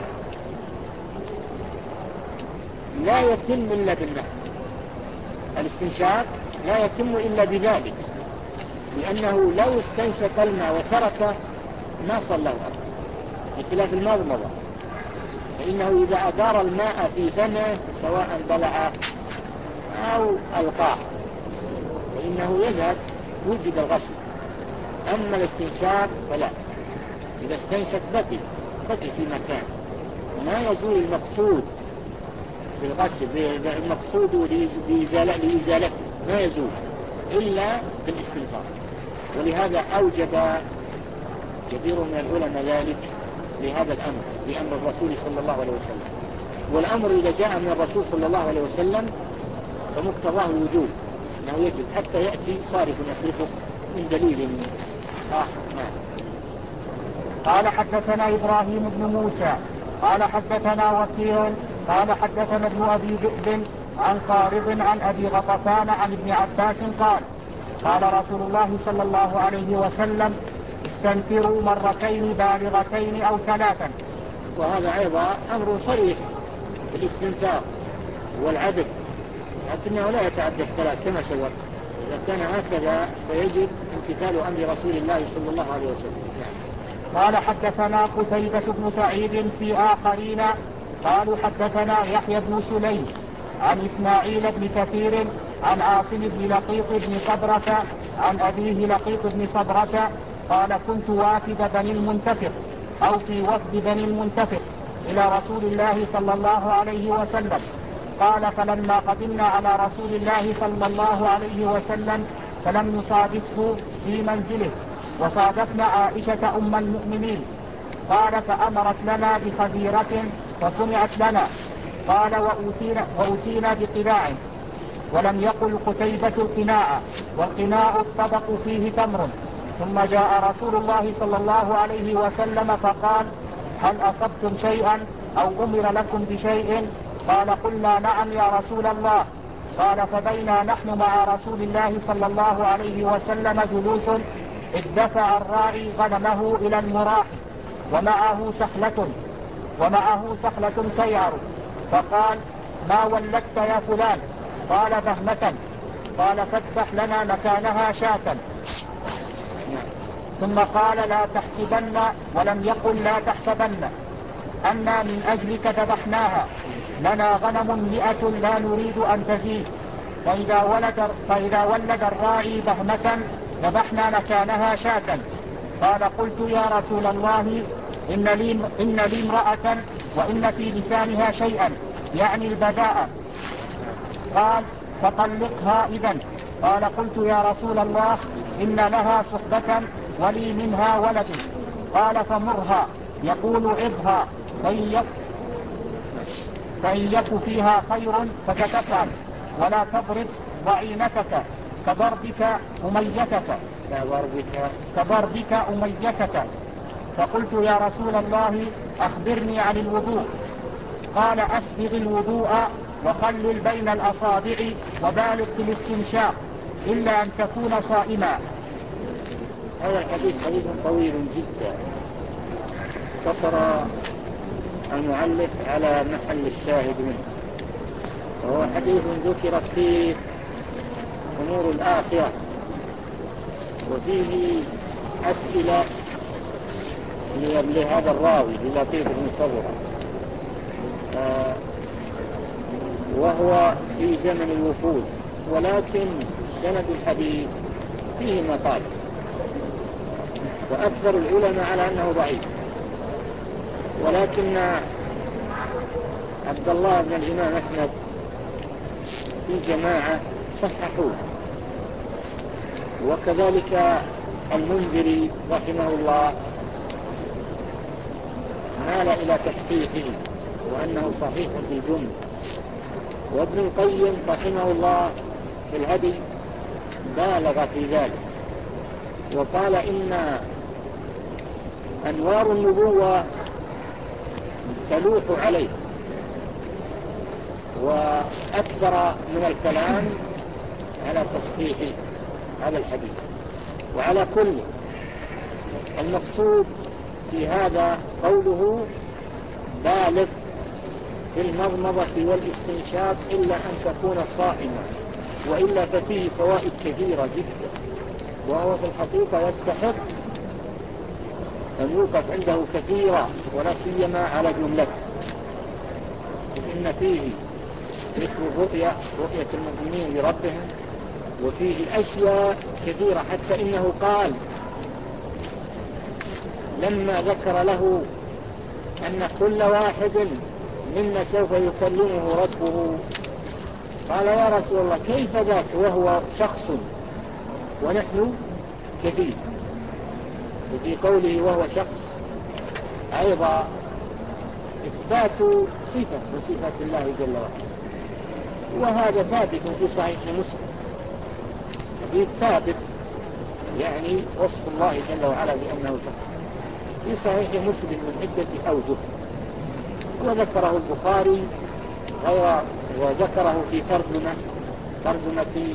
لا يتم إلا بالنفس. الاستنشاق لا يتم إلا بذلك، لأنه لو استنشق الماء وترك ما صلى بخلاف المضمضة، فإنه إذا أدار الماء في فمه سواء بلع أو ألقاه فإنه يذهب وجد الغسل. أما الاستنشاق فلا، إذا استنشق بقي بقي في مكان، ما يزول المقصود بالغسل، المقصود لإزالته ما يزول إلا بالاستنثار. ولهذا أوجب كثير من العلماء ذلك لهذا الأمر، لأمر الرسول صلى الله عليه وسلم. والأمر إذا جاء من الرسول صلى الله عليه وسلم فمقتضاه الوجوب، أنه يجب حتى يأتي صارف يصرفه من دليل آخر. نعم. قال حدثنا إبراهيم بن موسى قال حدثنا وكيع قال حدثنا ابن أبي ذئب عن قارض عن أبي غطفان عن ابن عباس قال: قال رسول الله صلى الله عليه وسلم: استنفروا مرتين بالغتين أو ثلاثا. وهذا أيضا أمر صريح بالاستنثار والعدد، لكنه لا يتعدى الثلاث كما سبق. إذا كان هكذا فيجب امتثال أمر رسول الله صلى الله عليه وسلم. قال حدثنا قتيبة بن سعيد في آخرين قالوا حدثنا يحيى بن سليم عن إسماعيل بن كثير عن عاصم بن لقيط بن صبرة عن أبيه لقيط بن صبرة قال: كنت وافد بني المنتفق أو في وفد بني المنتفق إلى رسول الله صلى الله عليه وسلم. قال: فلما قدمنا على رسول الله صلى الله عليه وسلم فلم نصادفه في منزله، وصادفنا عائشة أم المؤمنين. قال: فأمرت لنا بخزيرة فصنعت لنا. قال: وأوتينا, وأوتينا بقناع. ولم يقل قتيبة القناع، والقناع الطبق فيه تمر. ثم جاء رسول الله صلى الله عليه وسلم فقال: هل أصبتم شيئا أو أمر لكم بشيء؟ قال: قلنا: نعم يا رسول الله. قال: فبينا نحن مع رسول الله صلى الله عليه وسلم جلوس إذ دفع الراعي غنمه إلى المراح ومعه سحلة ومعه سحلة تيعر، فقال: ما ولدت يا فلان؟ قال: بهمة. قال: فاذبح لنا مكانها شاة. ثم قال: لا تحسبن، ولم يقل لا تحسبن، أنا من أجلك ذبحناها، لنا غنم مئة لا نريد أن تزيد، فإذا ولد, فإذا ولد الراعي بهمة ذبحنا مكانها شاة. قال: قلت: يا رسول الله، إن لي, إن لي امرأة وإن في لسانها شيئا، يعني البداء. قال: فطلقها إذن. قال: قلت: يا رسول الله، إن لها صحبة ولي منها ولد. قال: فمرها، يقول: عظها، فإن يك فيها خير فستفعل، ولا تضرب ضعينتك كضربك أميتك كضربك أميتك. فقلت: يا رسول الله، أخبرني عن الوضوء. قال: أسبغ الوضوء وخلل بين الأصابع وبالغ في الاستنشاق إلا أن تكون صائما. هذا الحديث حديث طويل جدا، اقتصر المؤلف على محل الشاهد منه، وهو حديث ذكرت فيه أمور الآخرة وفيه أسئلة لهذا الراوي للطيف بن صبرة، آه وهو في زمن الوفود، ولكن سند الحديث فيه مقال، وأكثر العلماء على أنه ضعيف، ولكن عبد الله بن الإمام أحمد في جماعة صححوه، وكذلك المنذري رحمه الله مال إلى تصحيحه وأنه صحيح في الجمل، وابن القيم رحمه الله في الهدي بالغ في ذلك وقال إن أنوار النبوة تلوح عليه، وأكثر من الكلام على تصحيح هذا الحديث. وعلى كل المقصود في هذا قوله بالغ في المضمضة والاستنشاق إلا أن تكون صائما، وإلا ففيه فوائد كثيرة جدا، وهو في الحقيقة يستحق أن يوقف عنده كثيرا، ولا سيما على جملته، إن فيه ذكر الرؤيا، رؤية المؤمنين لربهم، وفيه أشياء كثيرة، حتى إنه قال لما ذكر له أن كل واحد منا سوف يكلمه ربه، قال يا رسول الله كيف ذاك وهو شخص ونحن كثير؟ وفي قوله وهو شخص أيضا إثبات صفة من صفات الله جل وعلا، وهذا ثابت في صحيح مسلم، حديث ثابت يعني وصف الله جل وعلا بأنه شخص في صحيح مسلم من عدة أوجه، وذكره البخاري غير وذكره في ترجمة ترجمة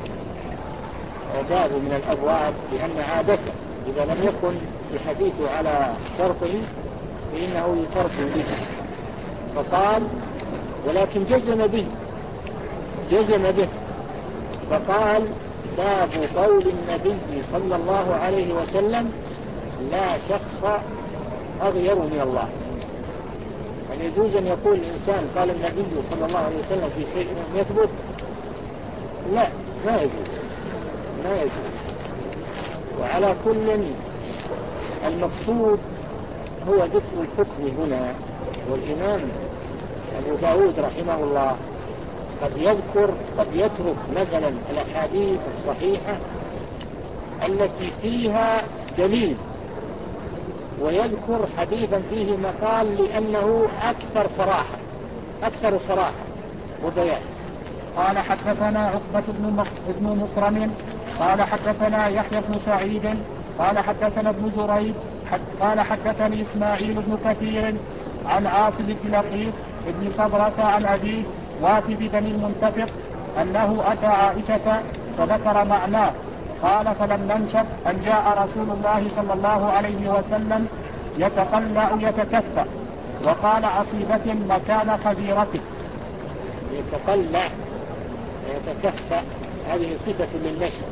باب من الأبواب، لأن عادته إذا لم يكن الحديث على شرطه فإنه يترجم به، فقال ولكن جزم به جزم به فقال باب قول النبي صلى الله عليه وسلم لا شخص أغير من الله. هل يعني يجوز أن يقول الإنسان قال النبي صلى الله عليه وسلم في شيء لم يثبت؟ لا، ما يجوز ما يجوز. وعلى كل المقصود هو ذكر الحكم هنا، والإمام أبو داود رحمه الله قد يذكر قد يترك مثلا الأحاديث الصحيحة التي فيها دليل، ويذكر حديثا فيه مقال لأنه أكثر صراحة أكثر صراحة وبيان. قال حدثنا عقبة بن مكرم قال حدثنا يحيى بن سعيد قال حدثنا ابن جريج قال حدثني إسماعيل بن كثير عن عاصم بن لقيط بن صبرة عن أبيه وافد بن المنتفق أنه أتى عائشة فذكر معناه، قال فلم ننشب أن جاء رسول الله صلى الله عليه وسلم يتقلع يتكفى، وقال عصيبة مكان خزيرته. يتقلع يتكفى هذه صفة للمشي،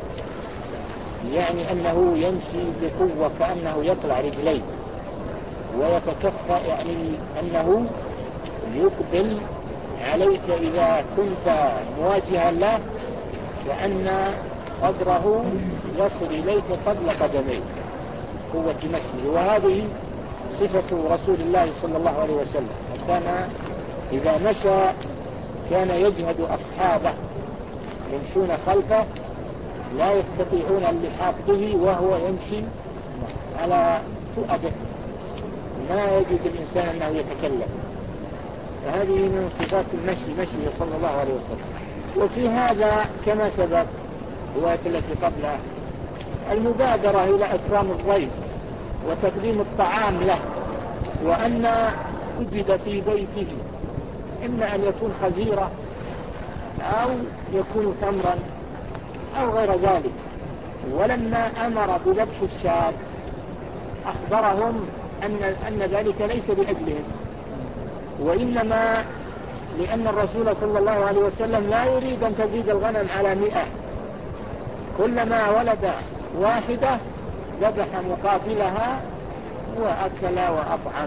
يعني أنه يمشي بقوة كأنه يطلع رجليه، ويتكفى يعني أنه يقبل عليك إذا كنت مواجها له، كأن صدره يصل إليك قبل قدميك قوة مشيه. وهذه صفة رسول الله صلى الله عليه وسلم، كان إذا مشى كان يجهد أصحابه يمشون خلفه لا يستطيعون اللحاق به، وهو يمشي على سؤده ما يجد الإنسان أنه يتكلم. فهذه من صفات المشي مشي صلى الله عليه وسلم. وفي هذا كما سبق رواية التي قبلها المبادرة إلى إكرام الضيف وتقديم الطعام له، وأن وجد في بيته إما أن يكون خزيرة أو يكون تمرا أو غير ذلك. ولما أمر بذبح الشاة أخبرهم أن, أن ذلك ليس لأجلهم، وإنما لأن الرسول صلى الله عليه وسلم لا يريد أن تزيد الغنم على مئة، كلما ولد واحدة ذبح مقابلها وأكل وأطعم،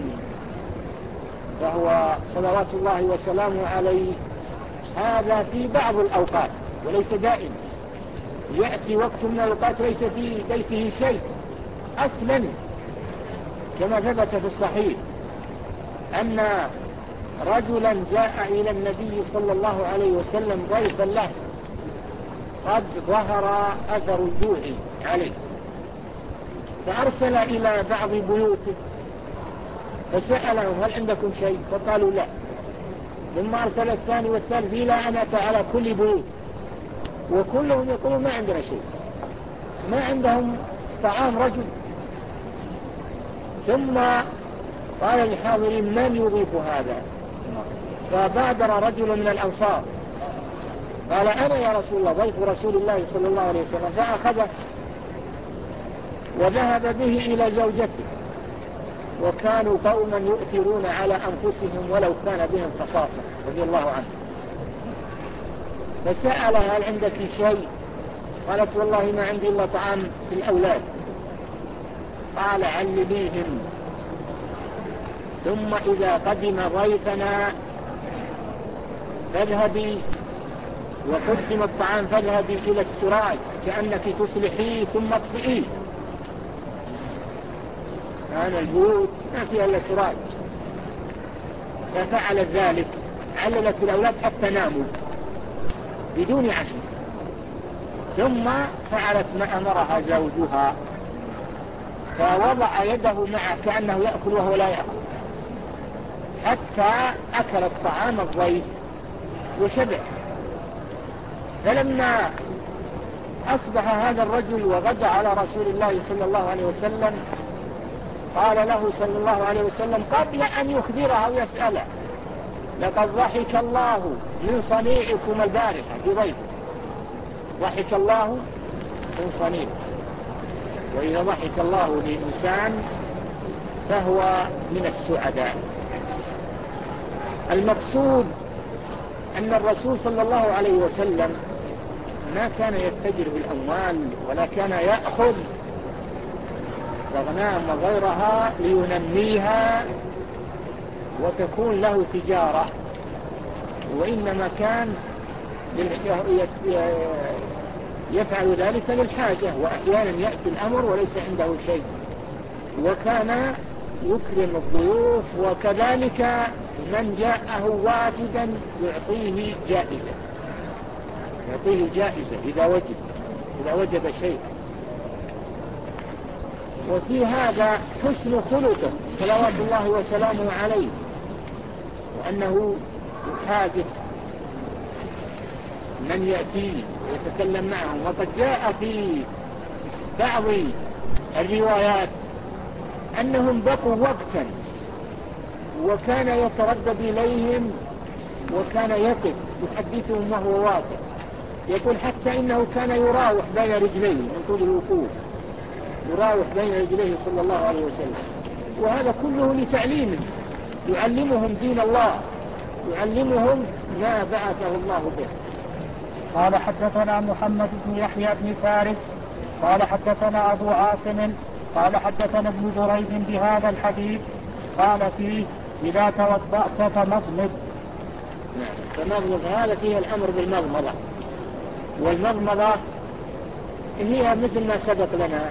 فهو صلوات الله وسلامه عليه هذا في بعض الأوقات وليس دائم. يأتي وقت من الأوقات ليس في بيته شيء أصلا، كما ثبت في الصحيح أن رجلا جاء إلى النبي صلى الله عليه وسلم ضيفا له قد ظهر أثر الجوع عليه، فأرسل إلى بعض بيوته فسألهم هل عندكم شيء؟ فقالوا لا. ثم أرسل الثاني والثالث إلى أن أتى على كل بيوت وكلهم يقولون ما عندنا شيء، ما عندهم طعام رجل. ثم قال للحاضرين من يضيف هذا؟ فبادر رجل من الأنصار قال أنا يا رسول الله ضيف رسول الله صلى الله عليه وسلم، فأخذه وذهب به إلى زوجته، وكانوا قوما يؤثرون على أنفسهم ولو كان بهم خصاصة رضي الله عنه. فسألها هل عندك شيء؟ قالت والله ما عندي إلا طعام في الأولاد. قال علميهم، ثم إذا قدم ضيفنا فاذهبي وقدم الطعام فاذهبي إلى السراج كأنك تصلحيه ثم اطفئيه. كان البيوت ما فيها إلا سراج، ففعلت ذلك، عللت الأولاد حتى ناموا بدون عشاء، ثم فعلت ما أمرها زوجها، فوضع يده معه كأنه يأكل وهو لا يأكل حتى أكل الطعام الضيف وشبع. فلما أصبح هذا الرجل وغدا على رسول الله صلى الله عليه وسلم قال له صلى الله عليه وسلم قبل أن يخبره ويسأله لقد ضحك الله من صنيعكم البارحة في ضيف. ضحك الله من صنيع، وإذا ضحك الله لإنسان فهو من السعداء. المقصود أن الرسول صلى الله عليه وسلم ما كان يتجر بالأموال ولا كان يأخذ الأغنام وغيرها لينميها وتكون له تجارة، وإنما كان يفعل ذلك للحاجة، وأحيانا يأتي الأمر وليس عنده شيء، وكان يكرم الضيوف، وكذلك من جاءه وافدا يعطيه جائزة، يعطيه جائزة إذا وجد إذا وجد شيء. وفي هذا حسن خلقه صلوات الله وسلامه عليه، وأنه يحادث من يأتيه ويتكلم معهم. وقد جاء في بعض الروايات أنهم بقوا وقتا وكان يتردد إليهم وكان يقف يحدثهم وهو واقف، يقول حتى إنه كان يراوح بين رجليه من طول الوقوف، يراوح بين رجليه صلى الله عليه وسلم. وهذا كله لتعليمه، يعلمهم دين الله، يعلمهم ما بعثه الله به. قال حدثنا محمد بن يحيى بن فارس قال حدثنا أبو عاصم قال حدثنا ابن جريج بهذا الحديث قال فيه إذا توضأت فمضمض. نعم، فمضمض هذا فيه الأمر بالمضمضة، والمضمضة هي مثل ما سبق لنا،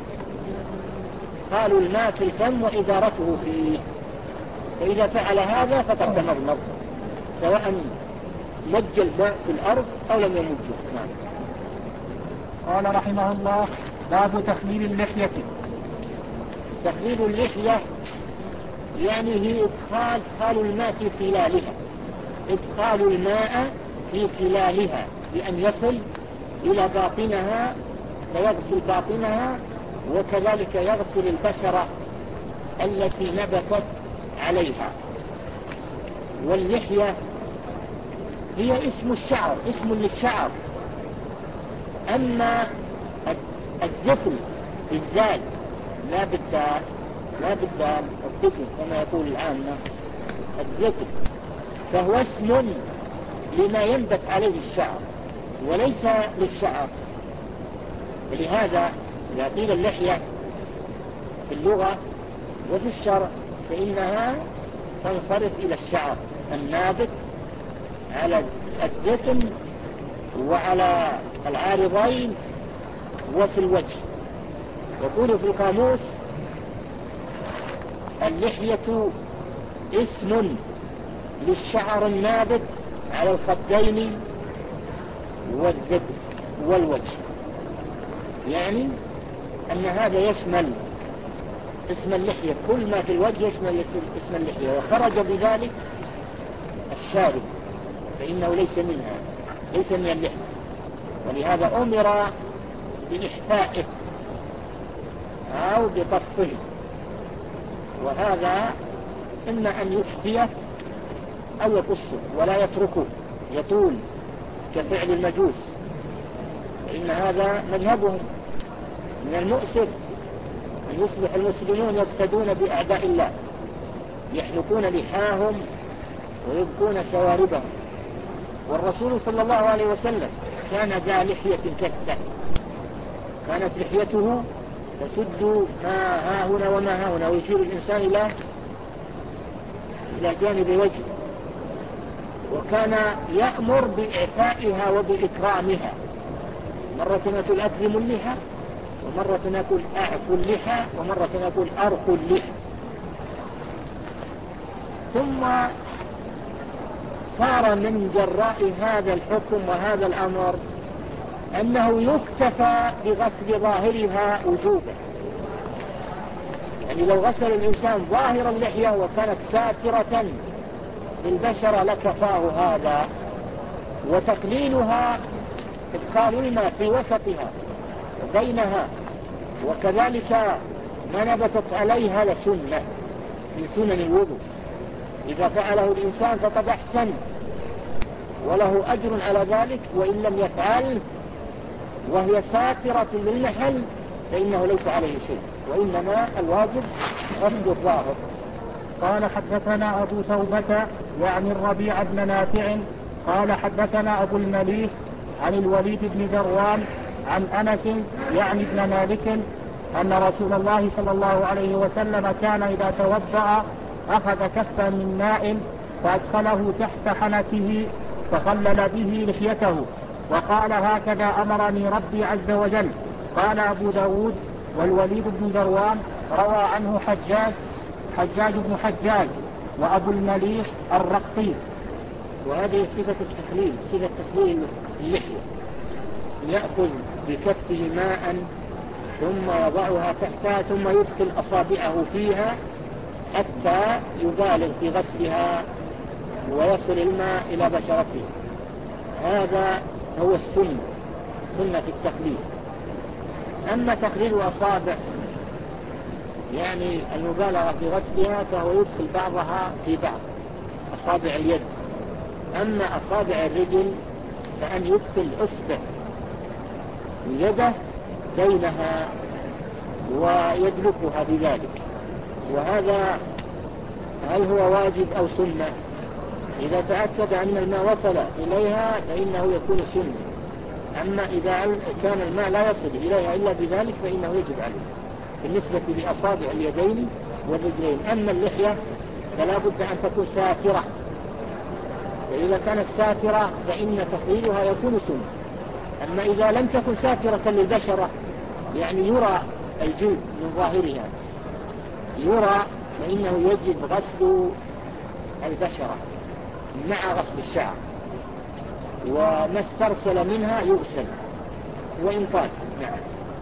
قالوا الماء في الفم وإدارته فيه، فإذا فعل هذا فقد تمضمض سواء مج الماء في الأرض أو لم يمجه. نعم. قال رحمه الله باب تخليل اللحية. تخليل اللحية يعني هي إدخال إدخال الماء في خلالها، إدخال الماء في خلالها بأن يصل إلى باطنها فيغسل باطنها، وكذلك يغسل البشرة التي نبتت عليها. واللحية هي اسم الشعر، اسم للشعر. أما الذكر بالذال لا بالدال، لا بالدال الذكر كما يقول العامة، الذكر فهو اسم لما ينبت عليه الشعر وليس للشعر. ولهذا إذا قيل اللحية في اللغة وفي الشرع فإنها تنصرف إلى الشعر النابت على الذقن وعلى العارضين وفي الوجه. يقول في القاموس: اللحية اسم للشعر النابت على الخدين والذقن والوجه، يعني أن هذا يشمل اسم اللحية، كل ما في الوجه يشمل اسم اللحية، وخرج بذلك الشارب فإنه ليس منها، ليس من اللحية، ولهذا أمر بإحفائه أو بقصه. وهذا إما أن يحفيه أو يقصه ولا يتركه يطول كفعل المجوس، فإن هذا مذهبهم. من المؤسف أن يصبح المسلمون يفتدون بأعداء الله، يحلقون لحاهم ويبقون شواربهم. والرسول صلى الله عليه وسلم كان ذا لحية كثة، كانت لحيته تسد ما ها هنا وما ها هنا، ويشير الإنسان إلى إلى جانب وجهه، وكان يأمر بإعفائها وبإكرامها. مرة نقول أكرم اللحى، ومرة نقول أعفو اللحى، ومرة نقول أرخو اللحى. ثم صار من جراء هذا الحكم وهذا الأمر أنه يكتفى بغسل ظاهرها وجوبا، يعني لو غسل الإنسان ظاهر اللحية وكانت ساترة للبشرة لكفاه هذا، وتقليلها إدخال الماء في وسطها وبينها وكذلك ما نبتت عليها لسنة من سنن الوضوء. إذا فعله الإنسان فقد أحسن وله أجر على ذلك، وإن لم يفعل وهي ساترة للمحل فإنه ليس عليه شيء، وإنما الواجب غسل الظاهر. قال حدثنا أبو توبة يعني الربيع بن نافع قال حدثنا أبو المليح عن الوليد بن ذروان عن أنس يعني ابن مالك أن رسول الله صلى الله عليه وسلم كان إذا توضأ أخذ كفا من ماء فأدخله تحت حنكه فخلل به لحيته وقال: هكذا أمرني ربي عز وجل. قال أبو داود: والوليد بن ذروان روى عنه حجاج حجاج بن حجاج وأبو المليح الرقي. وهذه صفة التخليل، صفة تخليل اللحية، يأخذ بكفه ماء ثم يضعها تحتها ثم يدخل أصابعه فيها حتى يبالغ في غسلها ويصل الماء إلى بشرته. هذا هو السنة، سنة في التخليل. أما تخليل أصابع يعني المبالغة في غسلها فهو يدخل بعضها في بعض، أصابع اليد. أما أصابع الرجل فأن يدخل أصبع يده بينها ويدلكها بذلك. وهذا هل هو واجب أو سنة؟ إذا تأكد أن الماء وصل إليها فإنه يكون سنة، أما إذا كان الماء لا يصل إليها إلا بذلك فإنه يجب عليه بالنسبة لأصابع اليدين والرجلين. أما اللحية فلا بد أن تكون ساترة، فإذا كانت ساترة فإن تخليلها يكون سنة. أما إذا لم تكن ساترة للبشرة يعني يرى الجلد من ظاهرها يرى، فإنه يجب غسل البشرة مع غسل الشعر، وما استرسل منها يغسل وإن طال. نعم.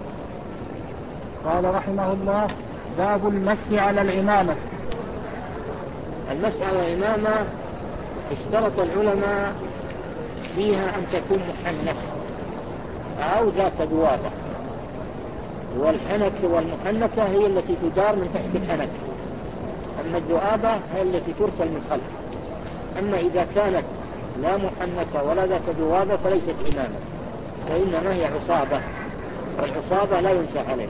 قال رحمه الله: باب المسح على العمامة. المسح على العمامة اشترط العلماء فيها أن تكون محنكة أو ذات ذوابة، والحنك والمحنكة هي التي تدار من تحت الحنك، أما الذؤابة هي التي ترسل من خلف. أما إذا كانت لا محنكة ولا ذات ذوابة فليست عمامة، فإنما هي عصابة، والعصابة لا يمسح عليها.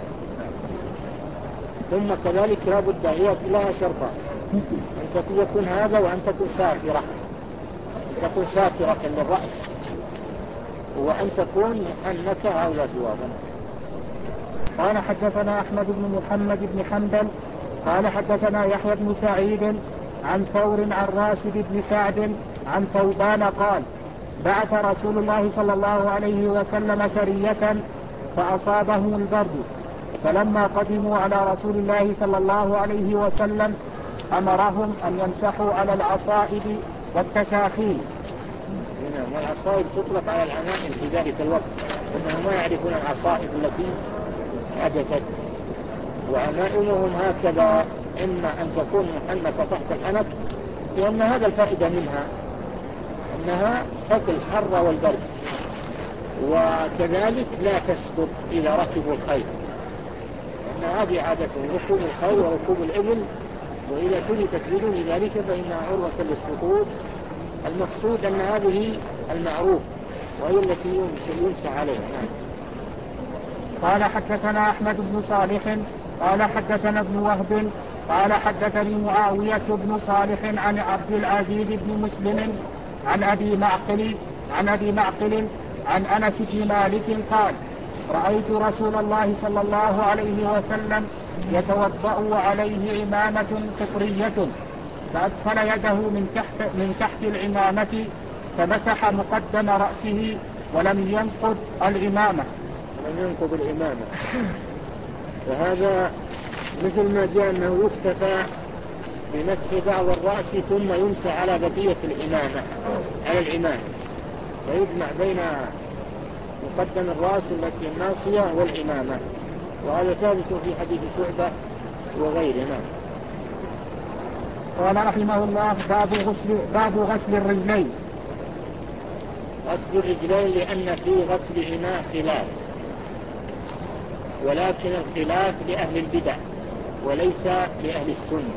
ثم كذلك لا بد هي لها شرطان: أن تكون هذا وأن تكون ساترة، أن تكون ساترة للرأس، وأن تكون محنكة أو لا ذوابة. قال حدثنا أحمد بن محمد بن حنبل قال حدثنا يحيى بن سعيد عن ثور عن راشد بن سعد عن ثوبان قال بعث رسول الله صلى الله عليه وسلم سرية فأصابهم البرد، فلما قدموا على رسول الله صلى الله عليه وسلم أمرهم أن يمسحوا على العصائب والتساخين. والعصائب تطلق على العمائم في ذلك الوقت، إنهم ما يعرفون العصائب التي حدثت، وعمائمهم هكذا إما أن تكون محنكة تحت الحنك، لأن هذا الفائدة منها أنها فك الحر والبرد، وكذلك لا تسقط إذا ركبوا الخيل، لأن هذه عادتهم ركوب الخيل وركوب الإبل، وإذا تلتت بدون ذلك فإنها عرضة للسقوط. المقصود أن هذه المعروف وهي التي يمسح عليها. قال حدثنا أحمد بن صالح قال حدثنا ابن وهب قال حدثني معاوية بن صالح عن عبد العزيز بن مسلم عن أبي معقل عن أبي معقل عن أنس بن مالك قال رأيت رسول الله صلى الله عليه وسلم يتوضأ وعليه عمامة قطرية، فأدخل يده من تحت, من تحت العمامة فمسح مقدم رأسه ولم ينقض العمامة لم ينقض العمامة وهذا مثل ما جاء أنه يكتفى بمسح بعض الرأس ثم يمسح على بقية العمامة على العمامة، ويجمع بين مقدم الرأس التي الناصية والعمامة، وهذا ثابت في حديث شعبة وغيرنا. قال رحمه الله باب غسل, باب غسل الرجلين. غسل الرجلين لأن في غسلهما خلاف، ولكن الخلاف لأهل البدع وليس لأهل السنة،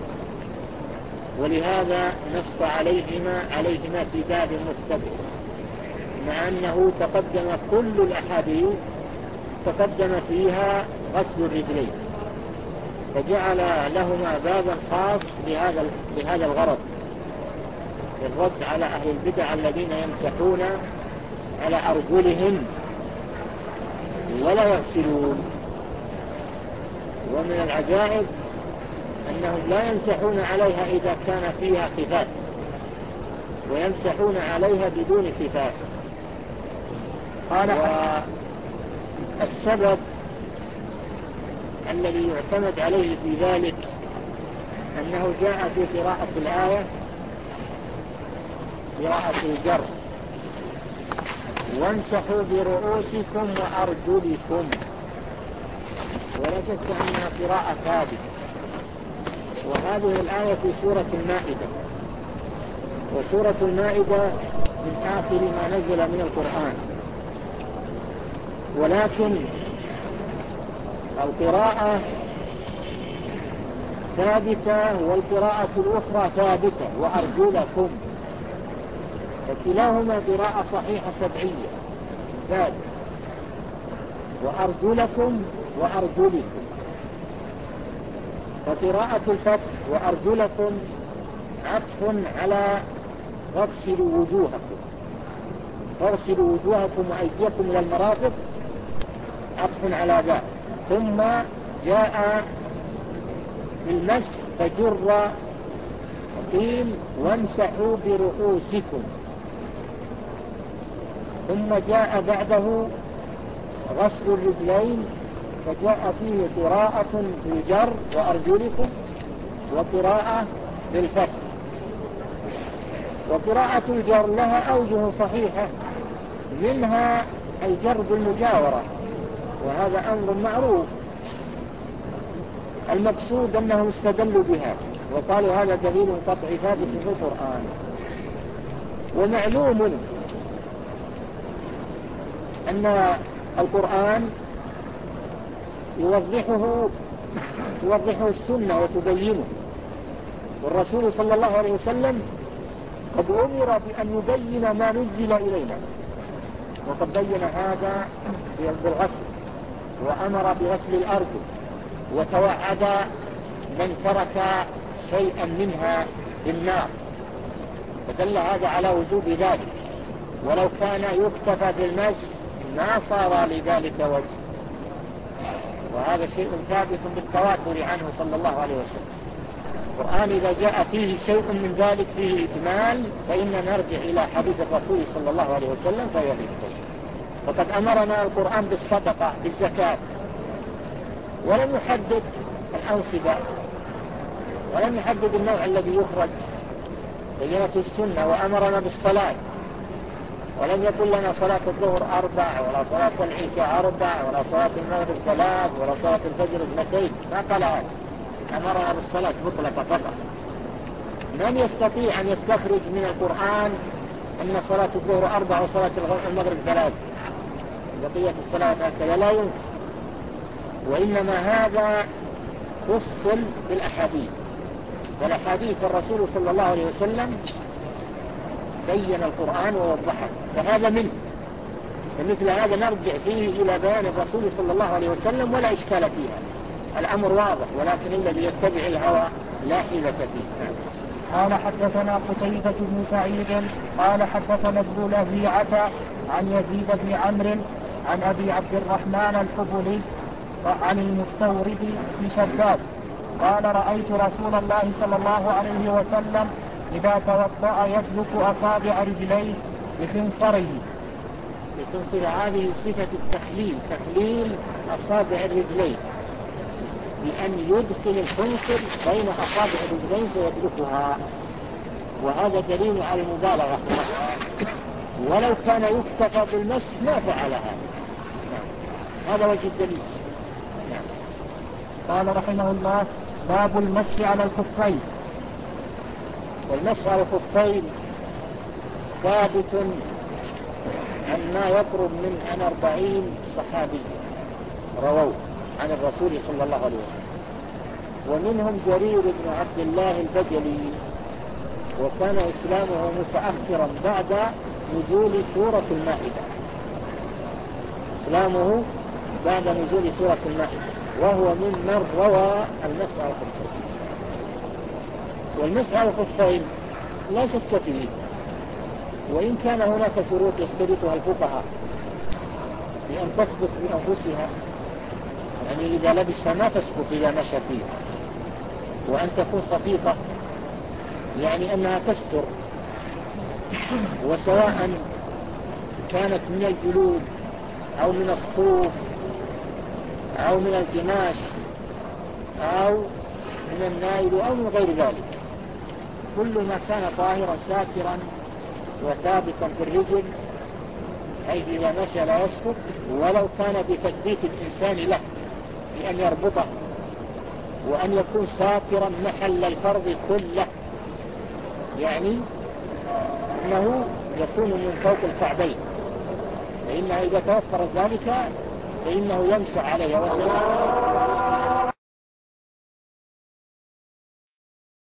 ولهذا نص عليهما عليهما في باب مستقل، مع أنه تقدم كل الأحاديث تقدم فيها غسل الرجلين، فجعل لهما بابا خاص بهذا بهذا الغرض، الرد على أهل البدع الذين يمسحون على أرجلهم ولا يغسلون. ومن العجائب أنهم لا يمسحون عليها إذا كان فيها خفاف، ويمسحون عليها بدون خفاف. والسبب الذي يعتمد عليه في ذلك أنه جاء في قراءة الآية قراءة الجر وامسحوا برؤوسكم وأرجلكم، ولا شك أنها قراءة ثابتة، وهذه الآية في سورة المائدة، وسورة المائدة من آخر ما نزل من القرآن، ولكن القراءة ثابتة والقراءة الأخرى ثابتة وأرجلكم، فكلاهما قراءة صحيحة سبعية ثابتة، وأرجلكم وأرجلكم. فقراءة الفتح وأرجلكم عطف على غسلوا وجوهكم، غسلوا وجوهكم وأيديكم إلى المرافق، عطف على ذا، ثم جاء بالمسح فجر قيل وامسحوا برؤوسكم، ثم جاء بعده غسل الرجلين فجاء فيه قراءة بالجر وأرجلكم وقراءة بالفتح. وقراءة الجر لها أوجه صحيحة، منها الجر بالمجاورة، وهذا أمر معروف، المقصود أنهم استدلوا بها وقالوا هذا دليل قطعي ثابت في القرآن. ومعلوم أن القرآن يوضحه توضحه السنة وتبينه، والرسول صلى الله عليه وسلم قد أمر بأن يبين ما نزل إلينا، وقد بين هذا بالغسل، وأمر بغسل الأرض، وتوعد من ترك شيئا منها بالنار، فدل هذا على وجوب ذلك، ولو كان يكتفى بالمسح ما صار لذلك وجه، وهذا شيء ثابت بالتواتر عنه صلى الله عليه وسلم. القرآن إذا جاء فيه شيء من ذلك فيه إجمال فإننا نرجع إلى حديث الرسول صلى الله عليه وسلم فهو الإجمال. وقد أمرنا القرآن بالصدقة بالزكاة ولم يحدد الأنصبة ولم يحدد النوع الذي يخرج، بينته السنة. وأمرنا بالصلاة ولم يقل لنا صلاة الظهر أربع ولا صلاة العشاء أربع ولا صلاة المغرب ثلاث ولا صلاة الفجر اثنتين، ما قال هذا. أمرنا بالصلاة مطلقة فقط. من يستطيع أن يستخرج من القرآن أن صلاة الظهر أربع وصلاة المغرب ثلاث بقية الصلاة هكذا؟ لا يمكن. وإنما هذا فصل بالأحاديث، والأحاديث الرسول صلى الله عليه وسلم بين القرآن ووضحه، فهذا منه. فمثل هذا نرجع فيه إلى بيان الرسول صلى الله عليه وسلم ولا إشكال فيها، الأمر واضح. ولكن الذي يتبع الهوى لا حيلة فيه. قال حدثنا قتيبة بن سعيد قال حدثنا ابن لهيعة عن يزيد بن عمرو عن أبي عبد الرحمن الحبلي عن المستورد في شداد قال رأيت رسول الله صلى الله عليه وسلم إذا توضأ يسلك أصابع رجليه بخنصره. بخنصر هذه صفة التخليل، تخليل أصابع الرجلين بأن يدخل الخنصر بين أصابع الرجلين فيدلكها، وهذا دليل على المبالغة. ولو كان يكتفى بالمس ما فعلها. هذا وجه الدليل. قال رحمه الله باب المسح على الخفين. والمسح على الخفين ثابت عن ما يقرب من عن أربعين صحابي رووا عن الرسول صلى الله عليه وسلم، ومنهم جرير بن عبد الله البجلي، وكان إسلامه متأخرا بعد نزول سورة المائدة. إسلامه بعد نزول سورة المائدة، وهو ممن روى المسح على الخفين. والمسح على الخفين لا شك فيه، وإن كان هناك شروط يشترطها الفقهاء بأن تثبت بأنفسها، يعني إذا لبسها ما تسقط إذا مشى فيها، وأن تكون خفيفة يعني أنها تستر، وسواء كانت من الجلود أو من الصوف أو من القماش أو من النايل أو من غير ذلك، كل ما كان طاهرا ساترا وثابتا في الرجل حيث إذا مشى لا يسقط، ولو كان بتثبيت الإنسان له بأن يربطه وأن يكون ساترا محل الفرض كله، يعني أنه يكون من فوق الكعبين، فإنه إذا توفر ذلك فإنه يمسح عليه وسيأتي